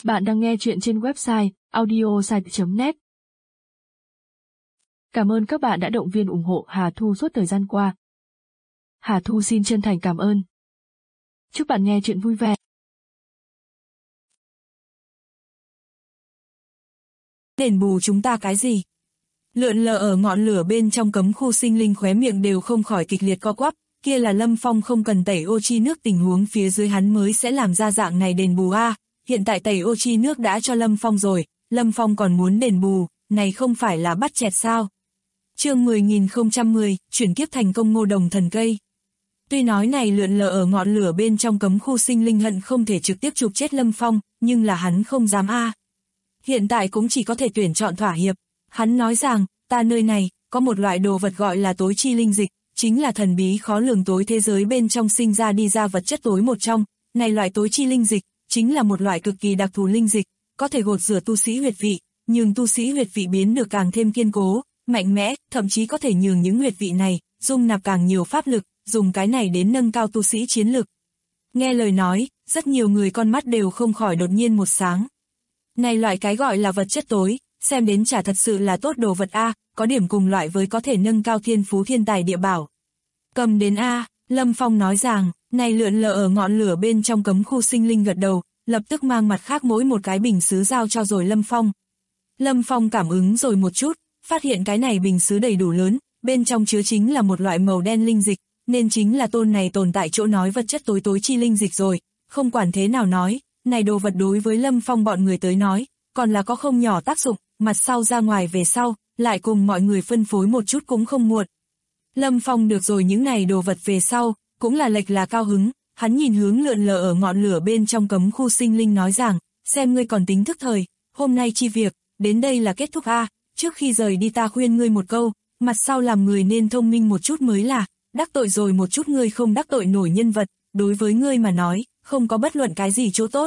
Bạn đang nghe chuyện trên website audiosite.net. Cảm ơn các bạn đã động viên ủng hộ Hà Thu suốt thời gian qua. Hà Thu xin chân thành cảm ơn. Chúc bạn nghe chuyện vui vẻ. Đền bù chúng ta cái gì? Lượn lờ ở ngọn lửa bên trong cấm khu sinh linh khóe miệng đều không khỏi kịch liệt co quắp, kia là Lâm Phong không cần tẩy ô chi nước, tình huống phía dưới hắn mới sẽ làm ra dạng này đền bù a. Hiện tại tẩy ô chi nước đã cho Lâm Phong rồi, Lâm Phong còn muốn đền bù, này không phải là bắt chẹt sao? Chương 10.010, chuyển kiếp thành công Ngô Đồng thần cây. Tuy nói này lượn lờ ở ngọn lửa bên trong cấm khu sinh linh hận không thể trực tiếp chụp chết Lâm Phong, nhưng là hắn không dám a. Hiện tại cũng chỉ có thể tuyển chọn thỏa hiệp. Hắn nói rằng, ta nơi này, có một loại đồ vật gọi là tối chi linh dịch, chính là thần bí khó lường tối thế giới bên trong sinh ra đi ra vật chất tối một trong. Này loại tối chi linh dịch, chính là một loại cực kỳ đặc thù linh dịch, có thể gột rửa tu sĩ huyệt vị, nhường tu sĩ huyệt vị biến được càng thêm kiên cố, mạnh mẽ, thậm chí có thể nhường những huyệt vị này, dung nạp càng nhiều pháp lực, dùng cái này đến nâng cao tu sĩ chiến lực. Nghe lời nói, rất nhiều người con mắt đều không khỏi đột nhiên một sáng. Này loại cái gọi là vật chất tối, xem đến chả thật sự là tốt đồ vật a, có điểm cùng loại với có thể nâng cao thiên phú thiên tài địa bảo. Cầm đến a, Lâm Phong nói rằng, này lượn lờ ở ngọn lửa bên trong cấm khu sinh linh gật đầu, lập tức mang mặt khác mỗi một cái bình sứ giao cho rồi Lâm Phong. Lâm Phong cảm ứng rồi một chút, phát hiện cái này bình sứ đầy đủ lớn, bên trong chứa chính là một loại màu đen linh dịch, nên chính là tôn này tồn tại chỗ nói vật chất tối tối chi linh dịch rồi, không quản thế nào nói, này đồ vật đối với Lâm Phong bọn người tới nói, còn là có không nhỏ tác dụng, mặt sau ra ngoài về sau, lại cùng mọi người phân phối một chút cũng không muộn. Lâm Phong được rồi những này đồ vật về sau, cũng là lệch là cao hứng, hắn nhìn hướng lượn lờ ở ngọn lửa bên trong cấm khu sinh linh nói rằng, xem ngươi còn tính thức thời, hôm nay chi việc, đến đây là kết thúc a. Trước khi rời đi ta khuyên ngươi một câu, mặt sau làm người nên thông minh một chút mới là, đắc tội rồi một chút ngươi không đắc tội nổi nhân vật, đối với ngươi mà nói, không có bất luận cái gì chỗ tốt.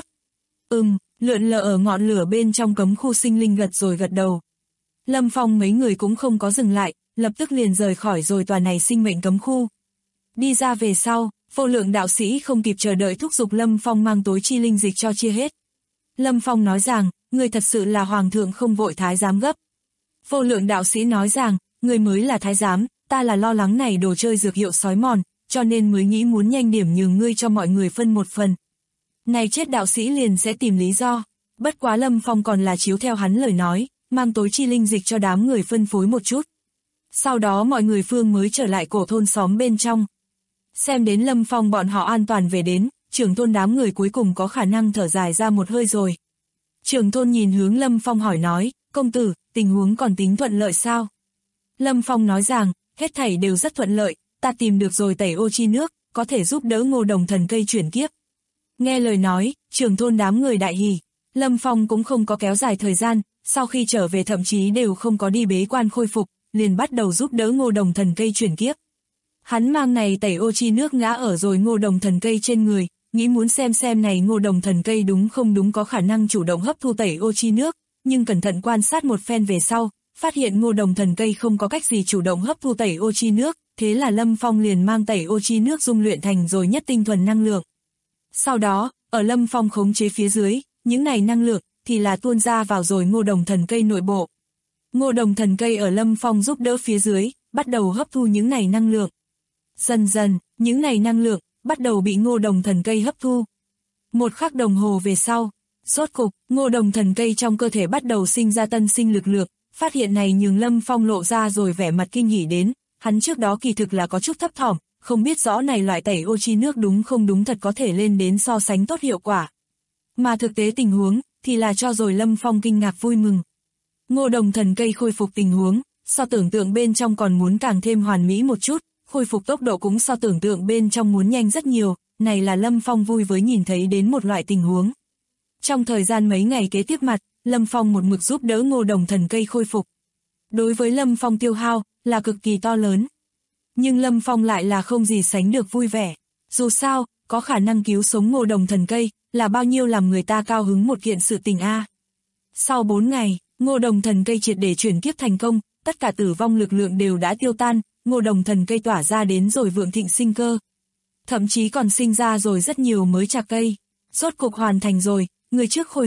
Lượn lờ ở ngọn lửa bên trong cấm khu sinh linh gật rồi gật đầu. Lâm Phong mấy người cũng không có dừng lại, lập tức liền rời khỏi rồi tòa này sinh mệnh cấm khu. Đi ra về sau, vô lượng đạo sĩ không kịp chờ đợi thúc giục Lâm Phong mang tối chi linh dịch cho chia hết. Lâm Phong nói rằng, người thật sự là hoàng thượng không vội thái giám gấp. Vô lượng đạo sĩ nói rằng, người mới là thái giám, ta là lo lắng này đồ chơi dược hiệu sói mòn, cho nên mới nghĩ muốn nhanh điểm nhường ngươi cho mọi người phân một phần. Này chết đạo sĩ liền sẽ tìm lý do, bất quá Lâm Phong còn là chiếu theo hắn lời nói, mang tối chi linh dịch cho đám người phân phối một chút. Sau đó mọi người phương mới trở lại cổ thôn xóm bên trong. Xem đến Lâm Phong bọn họ an toàn về đến, trưởng thôn đám người cuối cùng có khả năng thở dài ra một hơi rồi. Trưởng thôn nhìn hướng Lâm Phong hỏi nói, công tử, tình huống còn tính thuận lợi sao? Lâm Phong nói rằng, hết thảy đều rất thuận lợi, ta tìm được rồi tẩy ô chi nước, có thể giúp đỡ Ngô Đồng thần cây chuyển kiếp. Nghe lời nói, trưởng thôn đám người đại hỉ, Lâm Phong cũng không có kéo dài thời gian, sau khi trở về thậm chí đều không có đi bế quan khôi phục, liền bắt đầu giúp đỡ Ngô Đồng thần cây chuyển kiếp. Hắn mang này tẩy ô chi nước ngã ở rồi Ngô Đồng thần cây trên người, nghĩ muốn xem này Ngô Đồng thần cây đúng không đúng có khả năng chủ động hấp thu tẩy ô chi nước, nhưng cẩn thận quan sát một phen về sau, phát hiện Ngô Đồng thần cây không có cách gì chủ động hấp thu tẩy ô chi nước, thế là Lâm Phong liền mang tẩy ô chi nước dung luyện thành rồi nhất tinh thuần năng lượng. Sau đó, ở Lâm Phong khống chế phía dưới, những này năng lượng thì là tuôn ra vào rồi Ngô Đồng thần cây nội bộ. Ngô Đồng thần cây ở Lâm Phong giúp đỡ phía dưới, bắt đầu hấp thu những này năng lượng. Dần dần, những này năng lượng bắt đầu bị Ngô Đồng thần cây hấp thu. Một khắc đồng hồ về sau, rốt cục, Ngô Đồng thần cây trong cơ thể bắt đầu sinh ra tân sinh lực lượng, phát hiện này nhường Lâm Phong lộ ra rồi vẻ mặt kinh hỉ đến, hắn trước đó kỳ thực là có chút thấp thỏm, không biết rõ này loại tẩy ô chi nước đúng không đúng thật có thể lên đến so sánh tốt hiệu quả. Mà thực tế tình huống, thì là cho rồi Lâm Phong kinh ngạc vui mừng. Ngô Đồng thần cây khôi phục tình huống, so tưởng tượng bên trong còn muốn càng thêm hoàn mỹ một chút, khôi phục tốc độ cũng so tưởng tượng bên trong muốn nhanh rất nhiều, này là Lâm Phong vui với nhìn thấy đến một loại tình huống. Trong thời gian mấy ngày kế tiếp mặt, Lâm Phong một mực giúp đỡ Ngô Đồng thần cây khôi phục. Đối với Lâm Phong tiêu hao, là cực kỳ to lớn. Nhưng Lâm Phong lại là không gì sánh được vui vẻ. Dù sao, có khả năng cứu sống Ngô Đồng thần cây, là bao nhiêu làm người ta cao hứng một kiện sự tình a. Sau 4 ngày, Ngô Đồng thần cây triệt để chuyển kiếp thành công, tất cả tử vong lực lượng đều đã tiêu tan, Ngô Đồng thần cây tỏa ra đến rồi vượng thịnh sinh cơ. Thậm chí còn sinh ra rồi rất nhiều mới chạc cây. Rốt cục hoàn thành rồi, người trước khôi phục,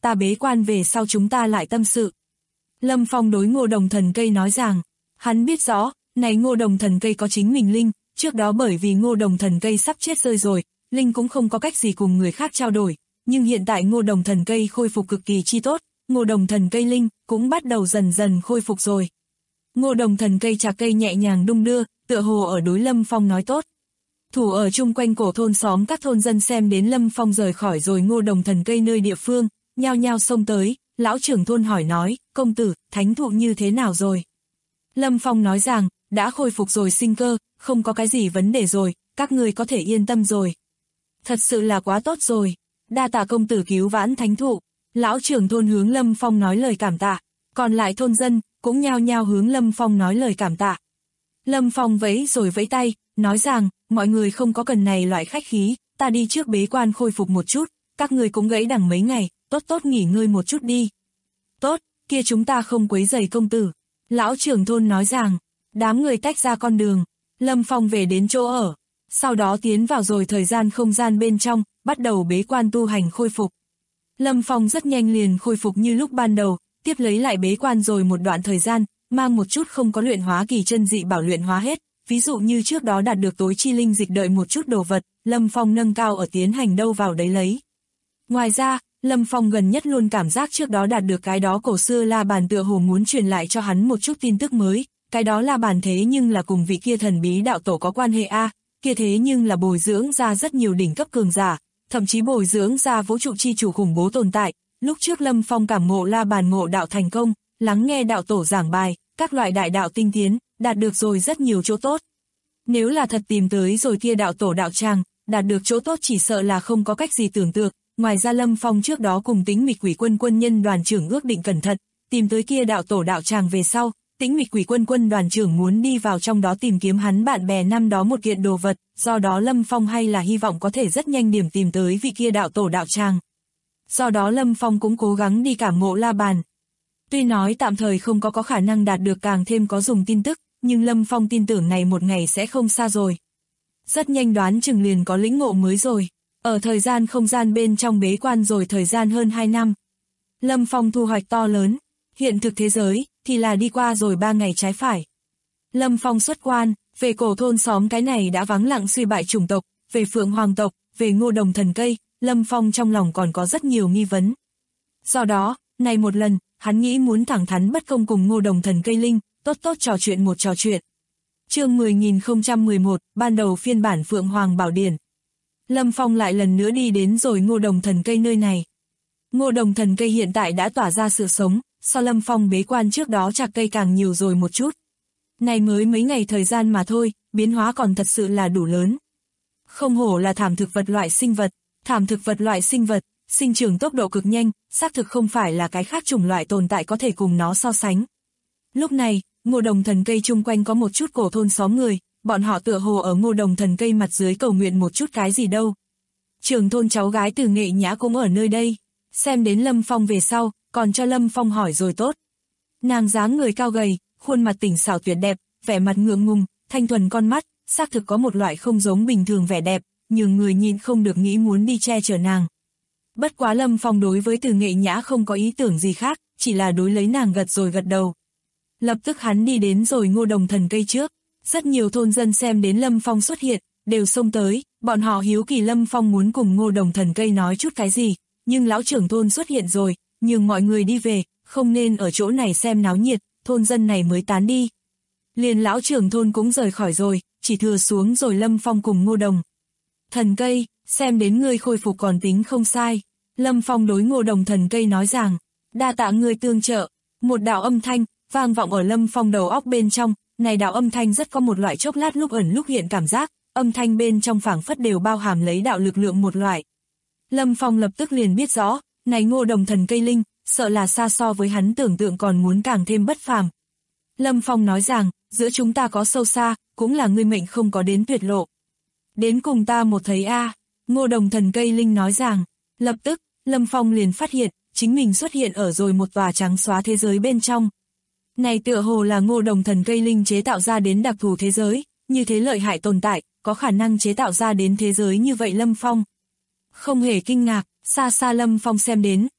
ta bế quan về sau chúng ta lại tâm sự. Lâm Phong đối Ngô Đồng Thần Cây nói rằng, hắn biết rõ, này Ngô Đồng Thần Cây có chính mình linh, trước đó bởi vì Ngô Đồng Thần Cây sắp chết rơi rồi, linh cũng không có cách gì cùng người khác trao đổi, nhưng hiện tại Ngô Đồng Thần Cây khôi phục cực kỳ chi tốt, Ngô Đồng Thần Cây linh cũng bắt đầu dần dần khôi phục rồi. Ngô Đồng Thần Cây trà cây nhẹ nhàng đung đưa, tựa hồ ở đối Lâm Phong nói tốt. Thủ ở chung quanh cổ thôn xóm các thôn dân xem đến Lâm Phong rời khỏi rồi Ngô Đồng Thần Cây nơi địa phương, nhao nhao xông tới, lão trưởng thôn hỏi nói, công tử, thánh thụ như thế nào rồi? Lâm Phong nói rằng, đã khôi phục rồi sinh cơ, không có cái gì vấn đề rồi, các người có thể yên tâm rồi. Thật sự là quá tốt rồi, đa tạ công tử cứu vãn thánh thụ. Lão trưởng thôn hướng Lâm Phong nói lời cảm tạ, còn lại thôn dân cũng nhao nhao hướng Lâm Phong nói lời cảm tạ. Lâm Phong vẫy rồi vẫy tay, nói rằng, mọi người không có cần này loại khách khí, ta đi trước bế quan khôi phục một chút, các người cũng gãy đằng mấy ngày, tốt tốt nghỉ ngơi một chút đi. Tốt, kia chúng ta không quấy rầy công tử. Lão trưởng thôn nói rằng, đám người tách ra con đường, Lâm Phong về đến chỗ ở, sau đó tiến vào rồi thời gian không gian bên trong, bắt đầu bế quan tu hành khôi phục. Lâm Phong rất nhanh liền khôi phục như lúc ban đầu, tiếp lấy lại bế quan rồi một đoạn thời gian, mang một chút không có luyện hóa kỳ chân dị bảo luyện hóa hết, ví dụ như trước đó đạt được tối chi linh dịch đợi một chút đồ vật, Lâm Phong nâng cao ở tiến hành đâu vào đấy lấy. Ngoài ra, Lâm Phong gần nhất luôn cảm giác trước đó đạt được cái đó cổ xưa La Bàn tựa hồ muốn truyền lại cho hắn một chút tin tức mới, cái đó La Bàn thế nhưng là cùng vị kia thần bí đạo tổ có quan hệ a, kia thế nhưng là bồi dưỡng ra rất nhiều đỉnh cấp cường giả, thậm chí bồi dưỡng ra vũ trụ chi chủ khủng bố tồn tại. Lúc trước Lâm Phong cảm ngộ La Bàn ngộ đạo thành công, lắng nghe đạo tổ giảng bài, các loại đại đạo tinh tiến, đạt được rồi rất nhiều chỗ tốt. Nếu là thật tìm tới rồi kia đạo tổ đạo tràng, đạt được chỗ tốt chỉ sợ là không có cách gì tưởng tượng. Ngoài ra Lâm Phong trước đó cùng Tĩnh Mịch Quỷ Quân quân nhân đoàn trưởng ước định cẩn thận, tìm tới kia đạo tổ đạo tràng về sau, Tĩnh Mịch Quỷ Quân đoàn trưởng muốn đi vào trong đó tìm kiếm hắn bạn bè năm đó một kiện đồ vật, do đó Lâm Phong hay là hy vọng có thể rất nhanh điểm tìm tới vị kia đạo tổ đạo tràng. Do đó Lâm Phong cũng cố gắng đi cảm ngộ La Bàn. Tuy nói tạm thời không có khả năng đạt được càng thêm có dùng tin tức, nhưng Lâm Phong tin tưởng này một ngày sẽ không xa rồi. Rất nhanh đoán chừng liền có lĩnh ngộ mới rồi. Ở thời gian không gian bên trong bế quan rồi thời gian hơn 2 năm. Lâm Phong thu hoạch to lớn, hiện thực thế giới thì là đi qua rồi 3 ngày trái phải. Lâm Phong xuất quan, về cổ thôn xóm cái này đã vắng lặng suy bại chủng tộc, về Phượng Hoàng tộc, về Ngô Đồng Thần Cây, Lâm Phong trong lòng còn có rất nhiều nghi vấn. Do đó, này một lần, hắn nghĩ muốn thẳng thắn bất công cùng Ngô Đồng Thần Cây linh, tốt tốt trò chuyện một trò chuyện. Chương 10.011, ban đầu phiên bản Phượng Hoàng Bảo Điển. Lâm Phong lại lần nữa đi đến rồi Ngô Đồng Thần Cây nơi này. Ngô Đồng Thần Cây hiện tại đã tỏa ra sự sống, so Lâm Phong bế quan trước đó chạc cây càng nhiều rồi một chút. Này mới mấy ngày thời gian mà thôi, biến hóa còn thật sự là đủ lớn. Không hổ là thảm thực vật loại sinh vật, thảm thực vật loại sinh vật, sinh trưởng tốc độ cực nhanh, xác thực không phải là cái khác chủng loại tồn tại có thể cùng nó so sánh. Lúc này, Ngô Đồng Thần Cây chung quanh có một chút cổ thôn xóm người, bọn họ tựa hồ ở Ngô Đồng Thần Cây mặt dưới cầu nguyện một chút cái gì đâu. Trưởng thôn cháu gái Từ Nghệ Nhã cũng ở nơi đây, xem đến Lâm Phong về sau, còn cho Lâm Phong hỏi rồi tốt. Nàng dáng người cao gầy, khuôn mặt tỉnh xảo tuyệt đẹp, vẻ mặt ngượng ngùng, thanh thuần con mắt, xác thực có một loại không giống bình thường vẻ đẹp, nhưng người nhìn không được nghĩ muốn đi che chở nàng. Bất quá Lâm Phong đối với Từ Nghệ Nhã không có ý tưởng gì khác, chỉ là đối lấy nàng gật rồi gật đầu. Lập tức hắn đi đến rồi Ngô Đồng Thần Cây trước. Rất nhiều thôn dân xem đến Lâm Phong xuất hiện, đều xông tới, bọn họ hiếu kỳ Lâm Phong muốn cùng Ngô Đồng Thần Cây nói chút cái gì, nhưng lão trưởng thôn xuất hiện rồi, nhường mọi người đi về, không nên ở chỗ này xem náo nhiệt, thôn dân này mới tán đi. Liền lão trưởng thôn cũng rời khỏi rồi, chỉ thừa xuống rồi Lâm Phong cùng Ngô Đồng Thần Cây, xem đến ngươi khôi phục còn tính không sai. Lâm Phong đối Ngô Đồng Thần Cây nói rằng, đa tạ ngươi tương trợ. Một đạo âm thanh vang vọng ở Lâm Phong đầu óc bên trong. Này đạo âm thanh rất có một loại chốc lát lúc ẩn lúc hiện cảm giác, âm thanh bên trong phảng phất đều bao hàm lấy đạo lực lượng một loại. Lâm Phong lập tức liền biết rõ, này Ngô Đồng Thần Cây linh, sợ là xa so với hắn tưởng tượng còn muốn càng thêm bất phàm. Lâm Phong nói rằng, giữa chúng ta có sâu xa, cũng là ngươi mệnh không có đến tuyệt lộ. Đến cùng ta một thấy a. Ngô Đồng Thần Cây linh nói rằng, lập tức, Lâm Phong liền phát hiện, chính mình xuất hiện ở rồi một tòa trắng xóa thế giới bên trong. Này tựa hồ là Ngô Đồng Thần Cây linh chế tạo ra đến đặc thù thế giới, như thế lợi hại tồn tại, có khả năng chế tạo ra đến thế giới như vậy Lâm Phong. Không hề kinh ngạc, xa xa Lâm Phong xem đến,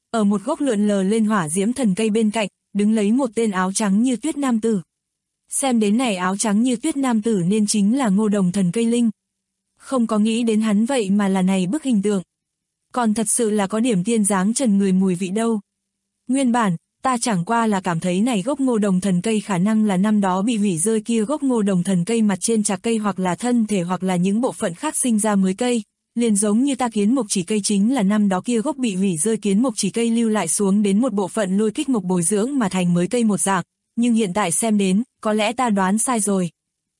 ở một gốc lượn lờ lên hỏa diễm thần cây bên cạnh, đứng lấy một tên áo trắng như tuyết nam tử. Xem đến này áo trắng như tuyết nam tử nên chính là Ngô Đồng Thần Cây Linh. Không có nghĩ đến hắn vậy mà là này bức hình tượng. Còn thật sự là có điểm tiên dáng trần người mùi vị đâu. Nguyên bản, ta chẳng qua là cảm thấy này gốc Ngô Đồng Thần Cây khả năng là năm đó bị hủy rơi kia gốc Ngô Đồng Thần Cây mặt trên trạc cây hoặc là thân thể hoặc là những bộ phận khác sinh ra mới cây. Liền giống như ta kiến mục chỉ cây chính là năm đó kia gốc bị hủy rơi kiến mục chỉ cây lưu lại xuống đến một bộ phận lôi kích mục bồi dưỡng mà thành mới cây một dạng. Nhưng hiện tại xem đến, có lẽ ta đoán sai rồi.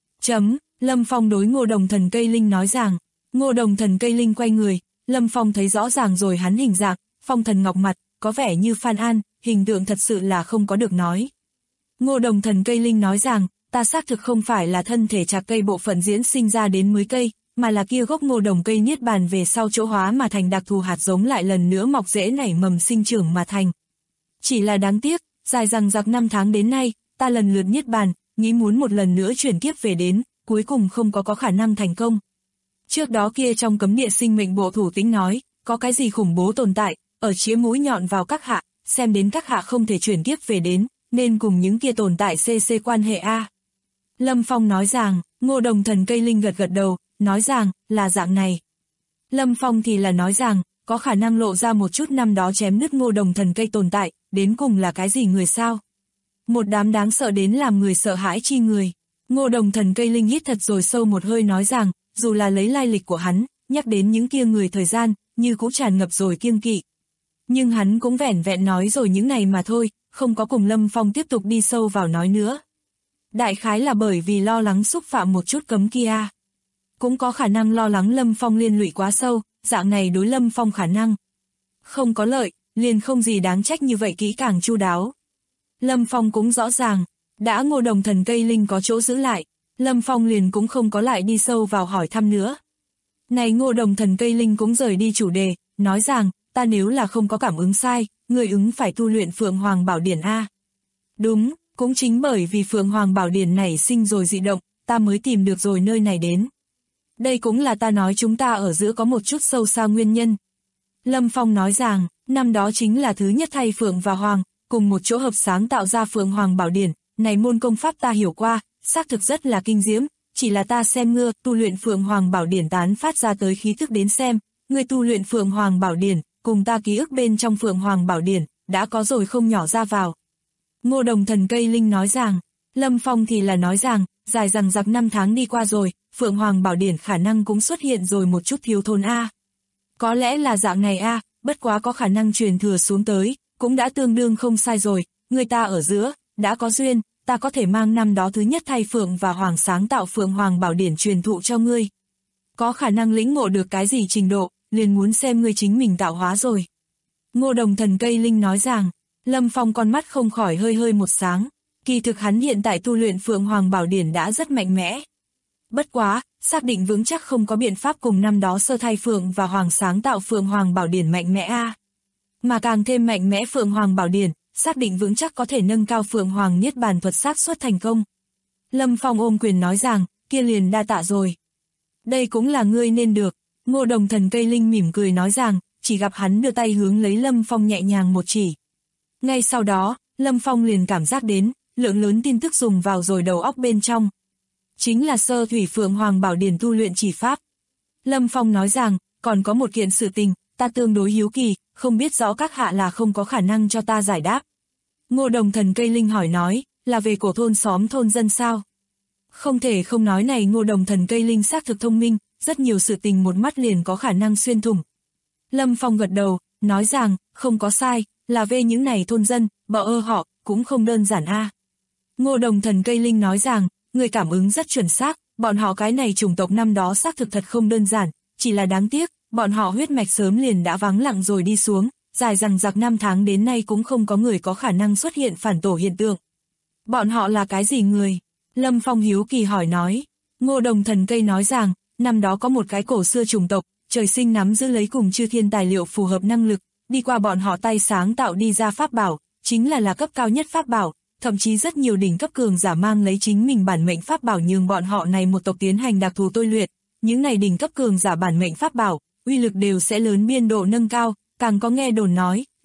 Lâm Phong đối Ngô Đồng Thần Cây Linh nói rằng, Ngô Đồng Thần Cây Linh quay người, Lâm Phong thấy rõ ràng rồi hắn hình dạng, phong thần ngọc mặt, có vẻ như Phan An, hình tượng thật sự là không có được nói. Ngô Đồng Thần Cây Linh nói rằng, ta xác thực không phải là thân thể trạc cây bộ phận diễn sinh ra đến mới cây, mà là kia gốc ngô đồng cây niết bàn về sau chỗ hóa mà thành đặc thù hạt giống lại lần nữa mọc rễ nảy mầm sinh trưởng mà thành. Chỉ là đáng tiếc, dài dằng dặc 5 tháng đến nay, ta lần lượt niết bàn, nghĩ muốn một lần nữa chuyển kiếp về đến, cuối cùng không có khả năng thành công. Trước đó kia trong cấm địa sinh mệnh bộ thủ tĩnh nói, có cái gì khủng bố tồn tại, ở chĩa mũi nhọn vào các hạ, xem đến các hạ không thể chuyển kiếp về đến, nên cùng những kia tồn tại CC quan hệ A. Lâm Phong nói rằng, Ngô Đồng Thần Cây Linh gật gật đầu, nói rằng, là dạng này. Lâm Phong thì là nói rằng, có khả năng lộ ra một chút năm đó chém nứt Ngô Đồng Thần Cây tồn tại, đến cùng là cái gì người sao? Một đám đáng sợ đến làm người sợ hãi chi người. Ngô Đồng Thần Cây Linh hít thật rồi sâu một hơi nói rằng, dù là lấy lai lịch của hắn, nhắc đến những kia người thời gian, như cũng tràn ngập rồi kiêng kỵ. Nhưng hắn cũng vẻn vẹn nói rồi những này mà thôi, không có cùng Lâm Phong tiếp tục đi sâu vào nói nữa. Đại khái là bởi vì lo lắng xúc phạm một chút cấm kia. Cũng có khả năng lo lắng Lâm Phong liên lụy quá sâu, dạng này đối Lâm Phong khả năng không có lợi, liền không gì đáng trách như vậy kỹ càng chu đáo. Lâm Phong cũng rõ ràng, đã Ngô Đồng Thần Cây Linh có chỗ giữ lại, Lâm Phong liền cũng không có lại đi sâu vào hỏi thăm nữa. Này Ngô Đồng Thần Cây Linh cũng rời đi chủ đề, nói rằng, ta nếu là không có cảm ứng sai, người ứng phải tu luyện Phượng Hoàng Bảo Điển A. Đúng, cũng chính bởi vì Phượng Hoàng Bảo Điển nảy sinh rồi dị động, ta mới tìm được rồi nơi này đến. Đây cũng là ta nói chúng ta ở giữa có một chút sâu xa nguyên nhân. Lâm Phong nói rằng, năm đó chính là thứ nhất thay Phượng và Hoàng, cùng một chỗ hợp sáng tạo ra Phượng Hoàng Bảo Điển, này môn công pháp ta hiểu qua, xác thực rất là kinh diễm, chỉ là ta xem ngưa, tu luyện Phượng Hoàng Bảo Điển tán phát ra tới khí thức đến xem, người tu luyện Phượng Hoàng Bảo Điển, cùng ta ký ức bên trong Phượng Hoàng Bảo Điển, đã có rồi không nhỏ ra vào. Ngô Đồng Thần Cây Linh nói rằng, Lâm Phong thì là nói rằng, dài dằng dặc 5 tháng đi qua rồi, Phượng Hoàng Bảo Điển khả năng cũng xuất hiện rồi một chút thiếu thốn A. Có lẽ là dạng này A, bất quá có khả năng truyền thừa xuống tới, cũng đã tương đương không sai rồi, người ta ở giữa, đã có duyên, ta có thể mang năm đó thứ nhất thay Phượng và Hoàng sáng tạo Phượng Hoàng Bảo Điển truyền thụ cho ngươi. Có khả năng lĩnh ngộ được cái gì trình độ, liền muốn xem ngươi chính mình tạo hóa rồi. Ngô Đồng Thần Cây Linh nói rằng, Lâm Phong con mắt không khỏi hơi hơi một sáng, kỳ thực hắn hiện tại tu luyện Phượng Hoàng Bảo Điển đã rất mạnh mẽ. Bất quá, xác định vững chắc không có biện pháp cùng năm đó sơ thay Phượng và Hoàng sáng tạo Phượng Hoàng Bảo Điển mạnh mẽ A. Mà càng thêm mạnh mẽ Phượng Hoàng Bảo Điển, xác định vững chắc có thể nâng cao Phượng Hoàng Niết Bàn thuật xác suất thành công. Lâm Phong ôm quyền nói rằng, kia liền đa tạ rồi. Đây cũng là ngươi nên được. Ngô Đồng Thần Cây Linh mỉm cười nói rằng, chỉ gặp hắn đưa tay hướng lấy Lâm Phong nhẹ nhàng một chỉ. Ngay sau đó, Lâm Phong liền cảm giác đến, lượng lớn tin tức dùng vào rồi đầu óc bên trong. Chính là sơ thủy Phượng Hoàng Bảo Điển tu luyện chỉ pháp. Lâm Phong nói rằng, còn có một kiện sự tình, ta tương đối hiếu kỳ, không biết rõ các hạ là không có khả năng cho ta giải đáp. Ngô Đồng Thần Cây Linh hỏi nói, là về cổ thôn xóm thôn dân sao? Không thể không nói này Ngô Đồng Thần Cây Linh xác thực thông minh, rất nhiều sự tình một mắt liền có khả năng xuyên thủng. Lâm Phong gật đầu, nói rằng, không có sai, là về những này thôn dân, họ, cũng không đơn giản a. Ngô Đồng Thần Cây Linh nói rằng, người cảm ứng rất chuẩn xác, bọn họ cái này chủng tộc năm đó xác thực thật không đơn giản, chỉ là đáng tiếc, bọn họ huyết mạch sớm liền đã vắng lặng rồi đi xuống, dài dằng dặc 5 tháng đến nay cũng không có người có khả năng xuất hiện phản tổ hiện tượng. Bọn họ là cái gì người? Lâm Phong hiếu kỳ hỏi nói. Ngô Đồng Thần Cây nói rằng, năm đó có một cái cổ xưa chủng tộc, trời sinh nắm giữ lấy cùng chư thiên tài liệu phù hợp năng lực, đi qua bọn họ tay sáng tạo đi ra pháp bảo, chính là cấp cao nhất pháp bảo, thậm chí rất nhiều đỉnh cấp cường giả mang lấy chính mình bản mệnh pháp bảo nhường bọn họ này một tộc tiến hành đặc thù tôi luyện, những này đỉnh cấp cường giả bản mệnh pháp bảo, uy lực đều sẽ lớn biên độ nâng cao, càng có nghe đồn nói,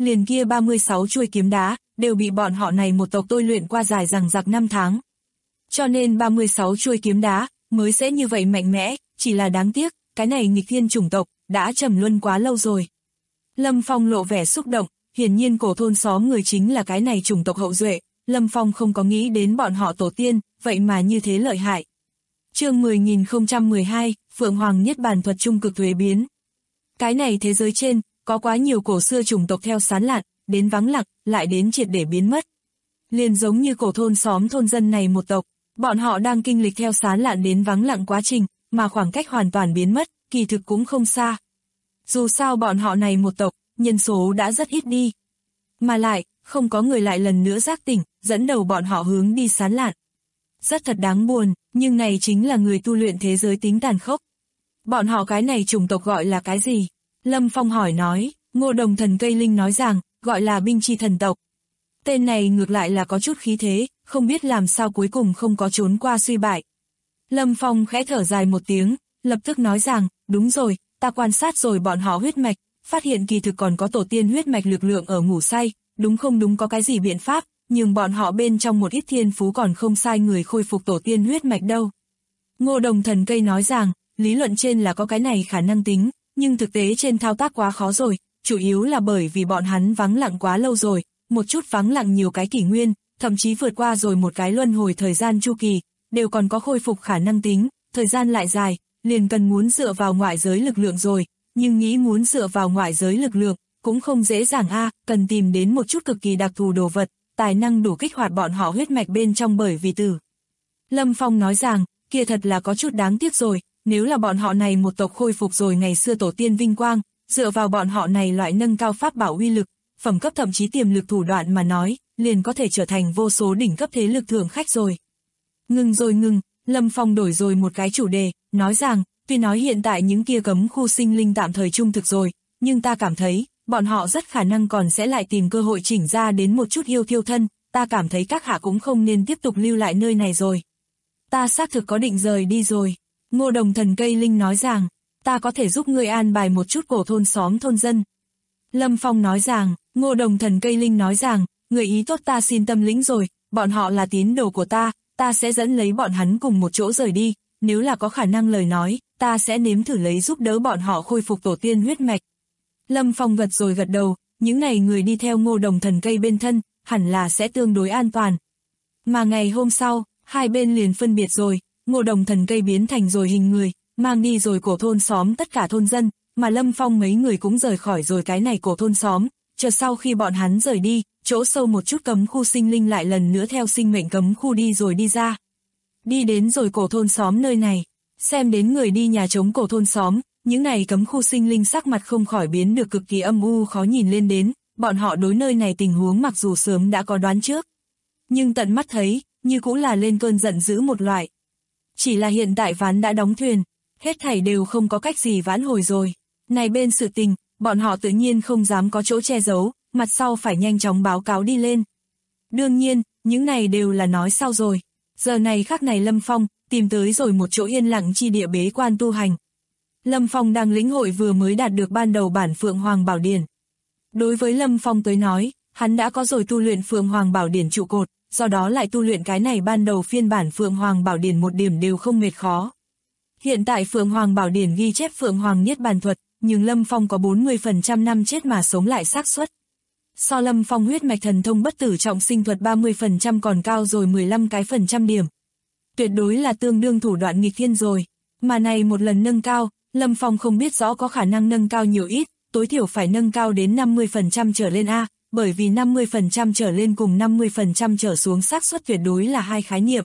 liền kia 36 chuôi kiếm đá, đều bị bọn họ này một tộc tôi luyện qua dài dằng dặc 5 tháng. Cho nên 36 chuôi kiếm đá, mới sẽ như vậy mạnh mẽ, chỉ là đáng tiếc, cái này nghịch thiên chủng tộc, đã trầm luân quá lâu rồi. Lâm Phong lộ vẻ xúc động, hiển nhiên cổ thôn xóm người chính là cái này chủng tộc hậu duệ, Lâm Phong không có nghĩ đến bọn họ tổ tiên, vậy mà như thế lợi hại. Chương 10.012, Phượng Hoàng Niết Bàn thuật trung cực thuế biến. Cái này thế giới trên, có quá nhiều cổ xưa chủng tộc theo sán lạn, đến vắng lặng, lại đến triệt để biến mất. Liền giống như cổ thôn xóm thôn dân này một tộc, bọn họ đang kinh lịch theo sán lạn đến vắng lặng quá trình, mà khoảng cách hoàn toàn biến mất, kỳ thực cũng không xa. Dù sao bọn họ này một tộc, nhân số đã rất ít đi. Mà lại, không có người lại lần nữa giác tỉnh, dẫn đầu bọn họ hướng đi sán lạn. Rất thật đáng buồn, nhưng này chính là người tu luyện thế giới tính tàn khốc. Bọn họ cái này chủng tộc gọi là cái gì? Lâm Phong hỏi nói, Ngô Đồng Thần Cây Linh nói rằng, gọi là binh chi thần tộc. Tên này ngược lại là có chút khí thế, không biết làm sao cuối cùng không có trốn qua suy bại. Lâm Phong khẽ thở dài một tiếng, lập tức nói rằng, đúng rồi, ta quan sát rồi bọn họ huyết mạch, phát hiện kỳ thực còn có tổ tiên huyết mạch lực lượng ở ngủ say, đúng không đúng có cái gì biện pháp, nhưng bọn họ bên trong một ít thiên phú còn không sai người khôi phục tổ tiên huyết mạch đâu. Ngô Đồng Thần Cây nói rằng, lý luận trên là có cái này khả năng tính, nhưng thực tế trên thao tác quá khó rồi, chủ yếu là bởi vì bọn hắn vắng lặng quá lâu rồi, một chút vắng lặng nhiều cái kỷ nguyên, thậm chí vượt qua rồi một cái luân hồi thời gian chu kỳ, đều còn có khôi phục khả năng tính, thời gian lại dài, liền cần muốn dựa vào ngoại giới lực lượng rồi, nhưng nghĩ muốn dựa vào ngoại giới lực lượng, cũng không dễ dàng cần tìm đến một chút cực kỳ đặc thù đồ vật, tài năng đủ kích hoạt bọn họ huyết mạch bên trong bởi vì tử. Lâm Phong nói rằng, kia thật là có chút đáng tiếc rồi, nếu là bọn họ này một tộc khôi phục rồi ngày xưa tổ tiên vinh quang, dựa vào bọn họ này loại nâng cao pháp bảo uy lực, phẩm cấp thậm chí tiềm lực thủ đoạn mà nói, liền có thể trở thành vô số đỉnh cấp thế lực thượng khách rồi. Ngừng rồi ngừng, Lâm Phong đổi rồi một cái chủ đề, nói rằng, tuy nói hiện tại những kia cấm khu sinh linh tạm thời trung thực rồi, nhưng ta cảm thấy, bọn họ rất khả năng còn sẽ lại tìm cơ hội chỉnh ra đến một chút yêu thiêu thân, ta cảm thấy các hạ cũng không nên tiếp tục lưu lại nơi này rồi. Ta xác thực có định rời đi rồi. Ngô Đồng Thần Cây Linh nói rằng, ta có thể giúp ngươi an bài một chút cổ thôn xóm thôn dân. Lâm Phong nói rằng, Ngô Đồng Thần Cây Linh nói rằng, người ý tốt ta xin tâm lĩnh rồi, bọn họ là tín đồ của ta sẽ dẫn lấy bọn hắn cùng một chỗ rời đi, nếu là có khả năng lời nói, ta sẽ nếm thử lấy giúp đỡ bọn họ khôi phục tổ tiên huyết mạch. Lâm Phong gật rồi gật đầu, những này người đi theo Ngô Đồng Thần Cây bên thân, hẳn là sẽ tương đối an toàn. Mà ngày hôm sau, hai bên liền phân biệt rồi, Ngô Đồng Thần Cây biến thành rồi hình người, mang đi rồi cổ thôn xóm tất cả thôn dân, mà Lâm Phong mấy người cũng rời khỏi rồi cái này cổ thôn xóm, chờ sau khi bọn hắn rời đi, chỗ sâu một chút cấm khu sinh linh lại lần nữa theo sinh mệnh cấm khu đi rồi đi ra. Đi đến rồi cổ thôn xóm nơi này, xem đến người đi nhà trống cổ thôn xóm, những này cấm khu sinh linh sắc mặt không khỏi biến được cực kỳ âm u khó nhìn lên đến, bọn họ đối nơi này tình huống mặc dù sớm đã có đoán trước, nhưng tận mắt thấy, như cũng là lên cơn giận dữ một loại. Chỉ là hiện tại ván đã đóng thuyền, hết thảy đều không có cách gì vãn hồi rồi. Này bên sự tình, bọn họ tự nhiên không dám có chỗ che giấu, mặt sau phải nhanh chóng báo cáo đi lên. Đương nhiên, những này đều là nói sau rồi. Giờ này khắc này Lâm Phong, tìm tới rồi một chỗ yên lặng chi địa bế quan tu hành. Lâm Phong đang lĩnh hội vừa mới đạt được ban đầu bản Phượng Hoàng Bảo Điển. Đối với Lâm Phong tới nói, hắn đã có rồi tu luyện Phượng Hoàng Bảo Điển trụ cột, do đó lại tu luyện cái này ban đầu phiên bản Phượng Hoàng Bảo Điển một điểm đều không mệt khó. Hiện tại Phượng Hoàng Bảo Điển ghi chép Phượng Hoàng Niết Bàn thuật, nhưng Lâm Phong có 40% năm chết mà sống lại xác suất. So Lâm Phong huyết mạch thần thông bất tử trọng sinh thuật 30% còn cao rồi 15 cái phần trăm điểm. Tuyệt đối là tương đương thủ đoạn nghịch thiên rồi. Mà này một lần nâng cao, Lâm Phong không biết rõ có khả năng nâng cao nhiều ít, tối thiểu phải nâng cao đến 50% trở lên bởi vì 50% trở lên cùng 50% trở xuống xác suất tuyệt đối là hai khái niệm.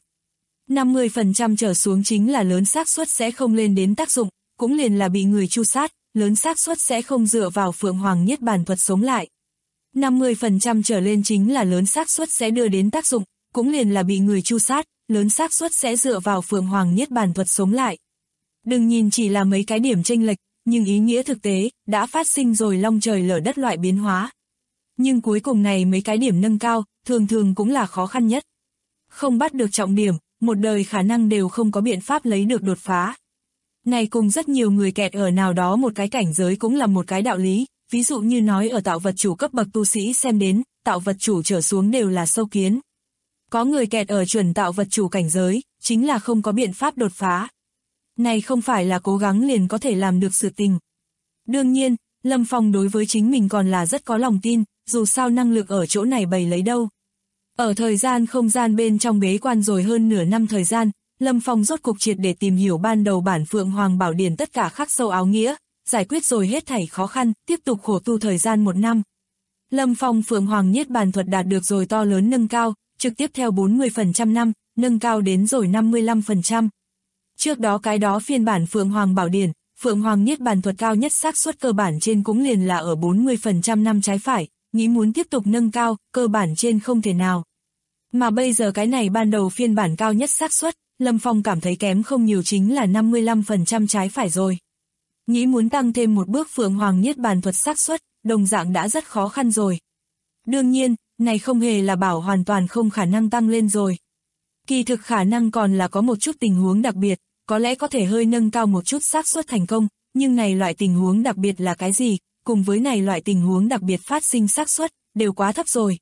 50% trở xuống chính là lớn xác suất sẽ không lên đến tác dụng, cũng liền là bị người tru sát, lớn xác suất sẽ không dựa vào Phượng Hoàng Niết Bàn thuật sống lại. 50% trở lên chính là lớn xác suất sẽ đưa đến tác dụng, cũng liền là bị người tru sát, lớn xác suất sẽ dựa vào Phượng Hoàng Niết Bàn thuật sống lại. Đừng nhìn chỉ là mấy cái điểm chênh lệch, nhưng ý nghĩa thực tế đã phát sinh rồi long trời lở đất loại biến hóa. Nhưng cuối cùng này mấy cái điểm nâng cao, thường thường cũng là khó khăn nhất. Không bắt được trọng điểm, một đời khả năng đều không có biện pháp lấy được đột phá. Này cùng rất nhiều người kẹt ở nào đó một cái cảnh giới cũng là một cái đạo lý, ví dụ như nói ở tạo vật chủ cấp bậc tu sĩ xem đến, tạo vật chủ trở xuống đều là sâu kiến. Có người kẹt ở chuẩn tạo vật chủ cảnh giới, chính là không có biện pháp đột phá. Này không phải là cố gắng liền có thể làm được sự tình. Đương nhiên, Lâm Phong đối với chính mình còn là rất có lòng tin, dù sao năng lực ở chỗ này bày lấy đâu. Ở thời gian không gian bên trong bế quan rồi hơn nửa năm thời gian, Lâm Phong rốt cục triệt để tìm hiểu ban đầu bản Phượng Hoàng Bảo Điển tất cả khắc sâu áo nghĩa, giải quyết rồi hết thảy khó khăn, tiếp tục khổ tu thời gian 1 năm. Lâm Phong Phượng Hoàng Niết Bàn thuật đạt được rồi to lớn nâng cao, trực tiếp theo 40% năm, nâng cao đến rồi 55%. Trước đó cái đó phiên bản Phượng Hoàng Bảo Điển, Phượng Hoàng Niết Bàn thuật cao nhất xác suất cơ bản trên cũng liền là ở 40% năm trái phải, nghĩ muốn tiếp tục nâng cao, cơ bản trên không thể nào. Mà bây giờ cái này ban đầu phiên bản cao nhất xác suất, Lâm Phong cảm thấy kém không nhiều chính là 55% trái phải rồi. Nghĩ muốn tăng thêm một bước Phượng Hoàng Niết Bàn thuật xác suất, đồng dạng đã rất khó khăn rồi. Đương nhiên, này không hề là bảo hoàn toàn không khả năng tăng lên rồi. Kỳ thực khả năng còn là có một chút tình huống đặc biệt, có lẽ có thể hơi nâng cao một chút xác suất thành công, nhưng này loại tình huống đặc biệt là cái gì, cùng với này loại tình huống đặc biệt phát sinh xác suất, đều quá thấp rồi.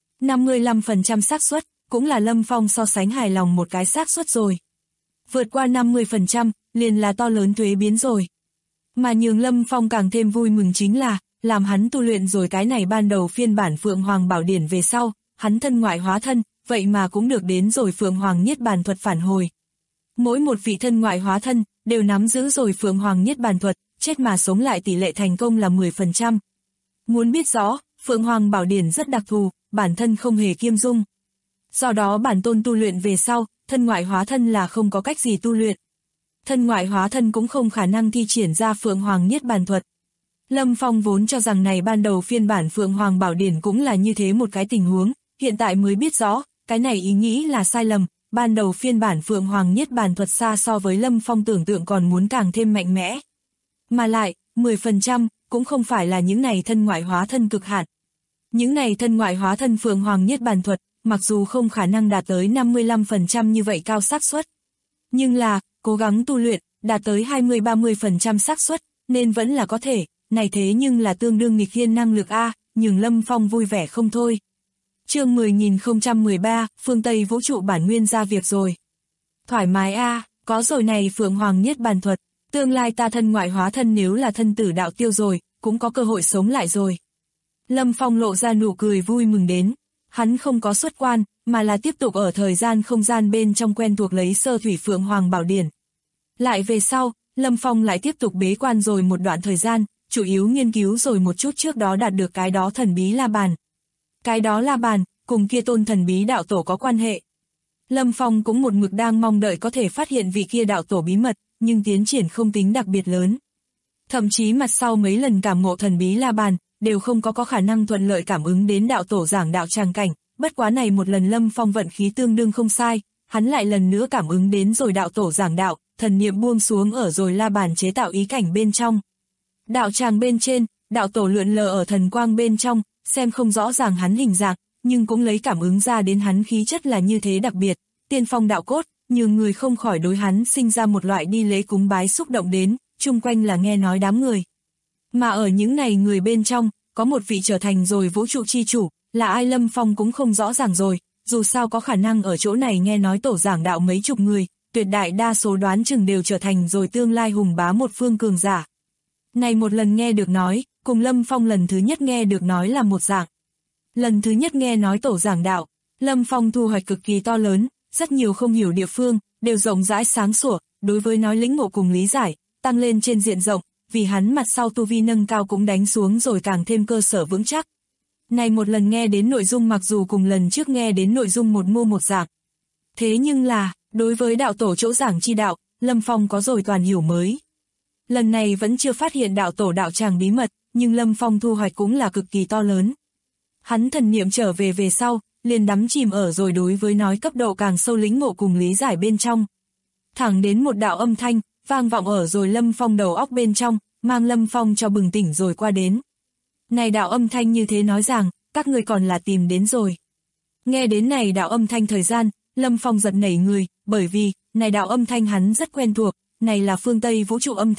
55% xác suất, cũng là Lâm Phong so sánh hài lòng một cái xác suất rồi. Vượt qua 50%, liền là to lớn thuế biến rồi. Mà nhường Lâm Phong càng thêm vui mừng chính là, làm hắn tu luyện rồi cái này ban đầu phiên bản Phượng Hoàng Bảo Điển về sau, hắn thân ngoại hóa thân, vậy mà cũng được đến rồi Phượng Hoàng Niết Bàn thuật phản hồi. Mỗi một vị thân ngoại hóa thân, đều nắm giữ rồi Phượng Hoàng Niết Bàn thuật, chết mà sống lại tỷ lệ thành công là 10%. Muốn biết rõ, Phượng Hoàng Bảo Điển rất đặc thù, bản thân không hề kiêm dung. Do đó bản tôn tu luyện về sau, thân ngoại hóa thân là không có cách gì tu luyện. Thân ngoại hóa thân cũng không khả năng thi triển ra Phượng Hoàng Niết Bàn thuật. Lâm Phong vốn cho rằng này ban đầu phiên bản Phượng Hoàng Bảo Điển cũng là như thế một cái tình huống, hiện tại mới biết rõ, cái này ý nghĩ là sai lầm, ban đầu phiên bản Phượng Hoàng Niết Bàn thuật xa so với Lâm Phong tưởng tượng còn muốn càng thêm mạnh mẽ. Mà lại, 10% cũng không phải là những này thân ngoại hóa thân cực hạn. Những này thân ngoại hóa thân Phượng Hoàng Niết Bàn thuật, mặc dù không khả năng đạt tới 55% như vậy cao xác suất, nhưng là, cố gắng tu luyện, đạt tới 20-30% xác suất, nên vẫn là có thể, này thế nhưng là tương đương nghịch thiên năng lực A, nhường Lâm Phong vui vẻ không thôi. Chương 10.013, phương Tây vũ trụ bản nguyên ra việc rồi. Thoải mái A, có rồi này Phượng Hoàng Niết Bàn thuật, tương lai ta thân ngoại hóa thân nếu là thân tử đạo tiêu rồi, cũng có cơ hội sống lại rồi. Lâm Phong lộ ra nụ cười vui mừng đến, hắn không có xuất quan, mà là tiếp tục ở thời gian không gian bên trong quen thuộc lấy sơ thủy Phượng Hoàng Bảo Điển. Lại về sau, Lâm Phong lại tiếp tục bế quan rồi một đoạn thời gian, chủ yếu nghiên cứu rồi một chút trước đó đạt được cái đó thần bí la bàn. Cái đó la bàn, cùng kia tôn thần bí đạo tổ có quan hệ. Lâm Phong cũng một mực đang mong đợi có thể phát hiện vị kia đạo tổ bí mật, nhưng tiến triển không tính đặc biệt lớn. Thậm chí mặt sau mấy lần cảm ngộ thần bí la bàn, đều không có khả năng thuận lợi cảm ứng đến đạo tổ giảng đạo tràng cảnh, bất quá này một lần Lâm Phong vận khí tương đương không sai, hắn lại lần nữa cảm ứng đến rồi đạo tổ giảng đạo, thần niệm buông xuống ở rồi la bàn chế tạo ý cảnh bên trong. Đạo tràng bên trên, đạo tổ lượn lờ ở thần quang bên trong, xem không rõ ràng hắn hình dạng, nhưng cũng lấy cảm ứng ra đến hắn khí chất là như thế đặc biệt, tiên phong đạo cốt, nhường người không khỏi đối hắn sinh ra một loại đi lễ cúng bái xúc động đến, chung quanh là nghe nói đám người. Mà ở những này người bên trong, có một vị trở thành rồi vũ trụ chi chủ, là ai Lâm Phong cũng không rõ ràng rồi, dù sao có khả năng ở chỗ này nghe nói tổ giảng đạo mấy chục người, tuyệt đại đa số đoán chừng đều trở thành rồi tương lai hùng bá một phương cường giả. Này một lần nghe được nói, cùng Lâm Phong lần thứ nhất nghe được nói là một dạng. Lần thứ nhất nghe nói tổ giảng đạo, Lâm Phong thu hoạch cực kỳ to lớn, rất nhiều không hiểu địa phương, đều rộng rãi sáng sủa, đối với nói lĩnh ngộ cùng lý giải, tăng lên trên diện rộng, vì hắn mặt sau tu vi nâng cao cũng đánh xuống rồi càng thêm cơ sở vững chắc. Này một lần nghe đến nội dung mặc dù cùng lần trước nghe đến nội dung một mô một dạng. Thế nhưng là, đối với đạo tổ chỗ giảng chi đạo, Lâm Phong có rồi toàn hiểu mới. Lần này vẫn chưa phát hiện đạo tổ đạo tràng bí mật, nhưng Lâm Phong thu hoạch cũng là cực kỳ to lớn. Hắn thần niệm trở về sau, liền đắm chìm ở rồi đối với nói cấp độ càng sâu lĩnh ngộ cùng lý giải bên trong. Thẳng đến một đạo âm thanh, vang vọng ở rồi Lâm Phong đầu óc bên trong, mang Lâm Phong cho bừng tỉnh rồi qua đến. Này đạo âm thanh như thế nói rằng, các người còn là tìm đến rồi. Nghe đến này đạo âm thanh thời gian, Lâm Phong giật nảy người, bởi vì, này đạo âm thanh hắn rất quen thuộc, này là phương Tây vũ trụ âm thanh,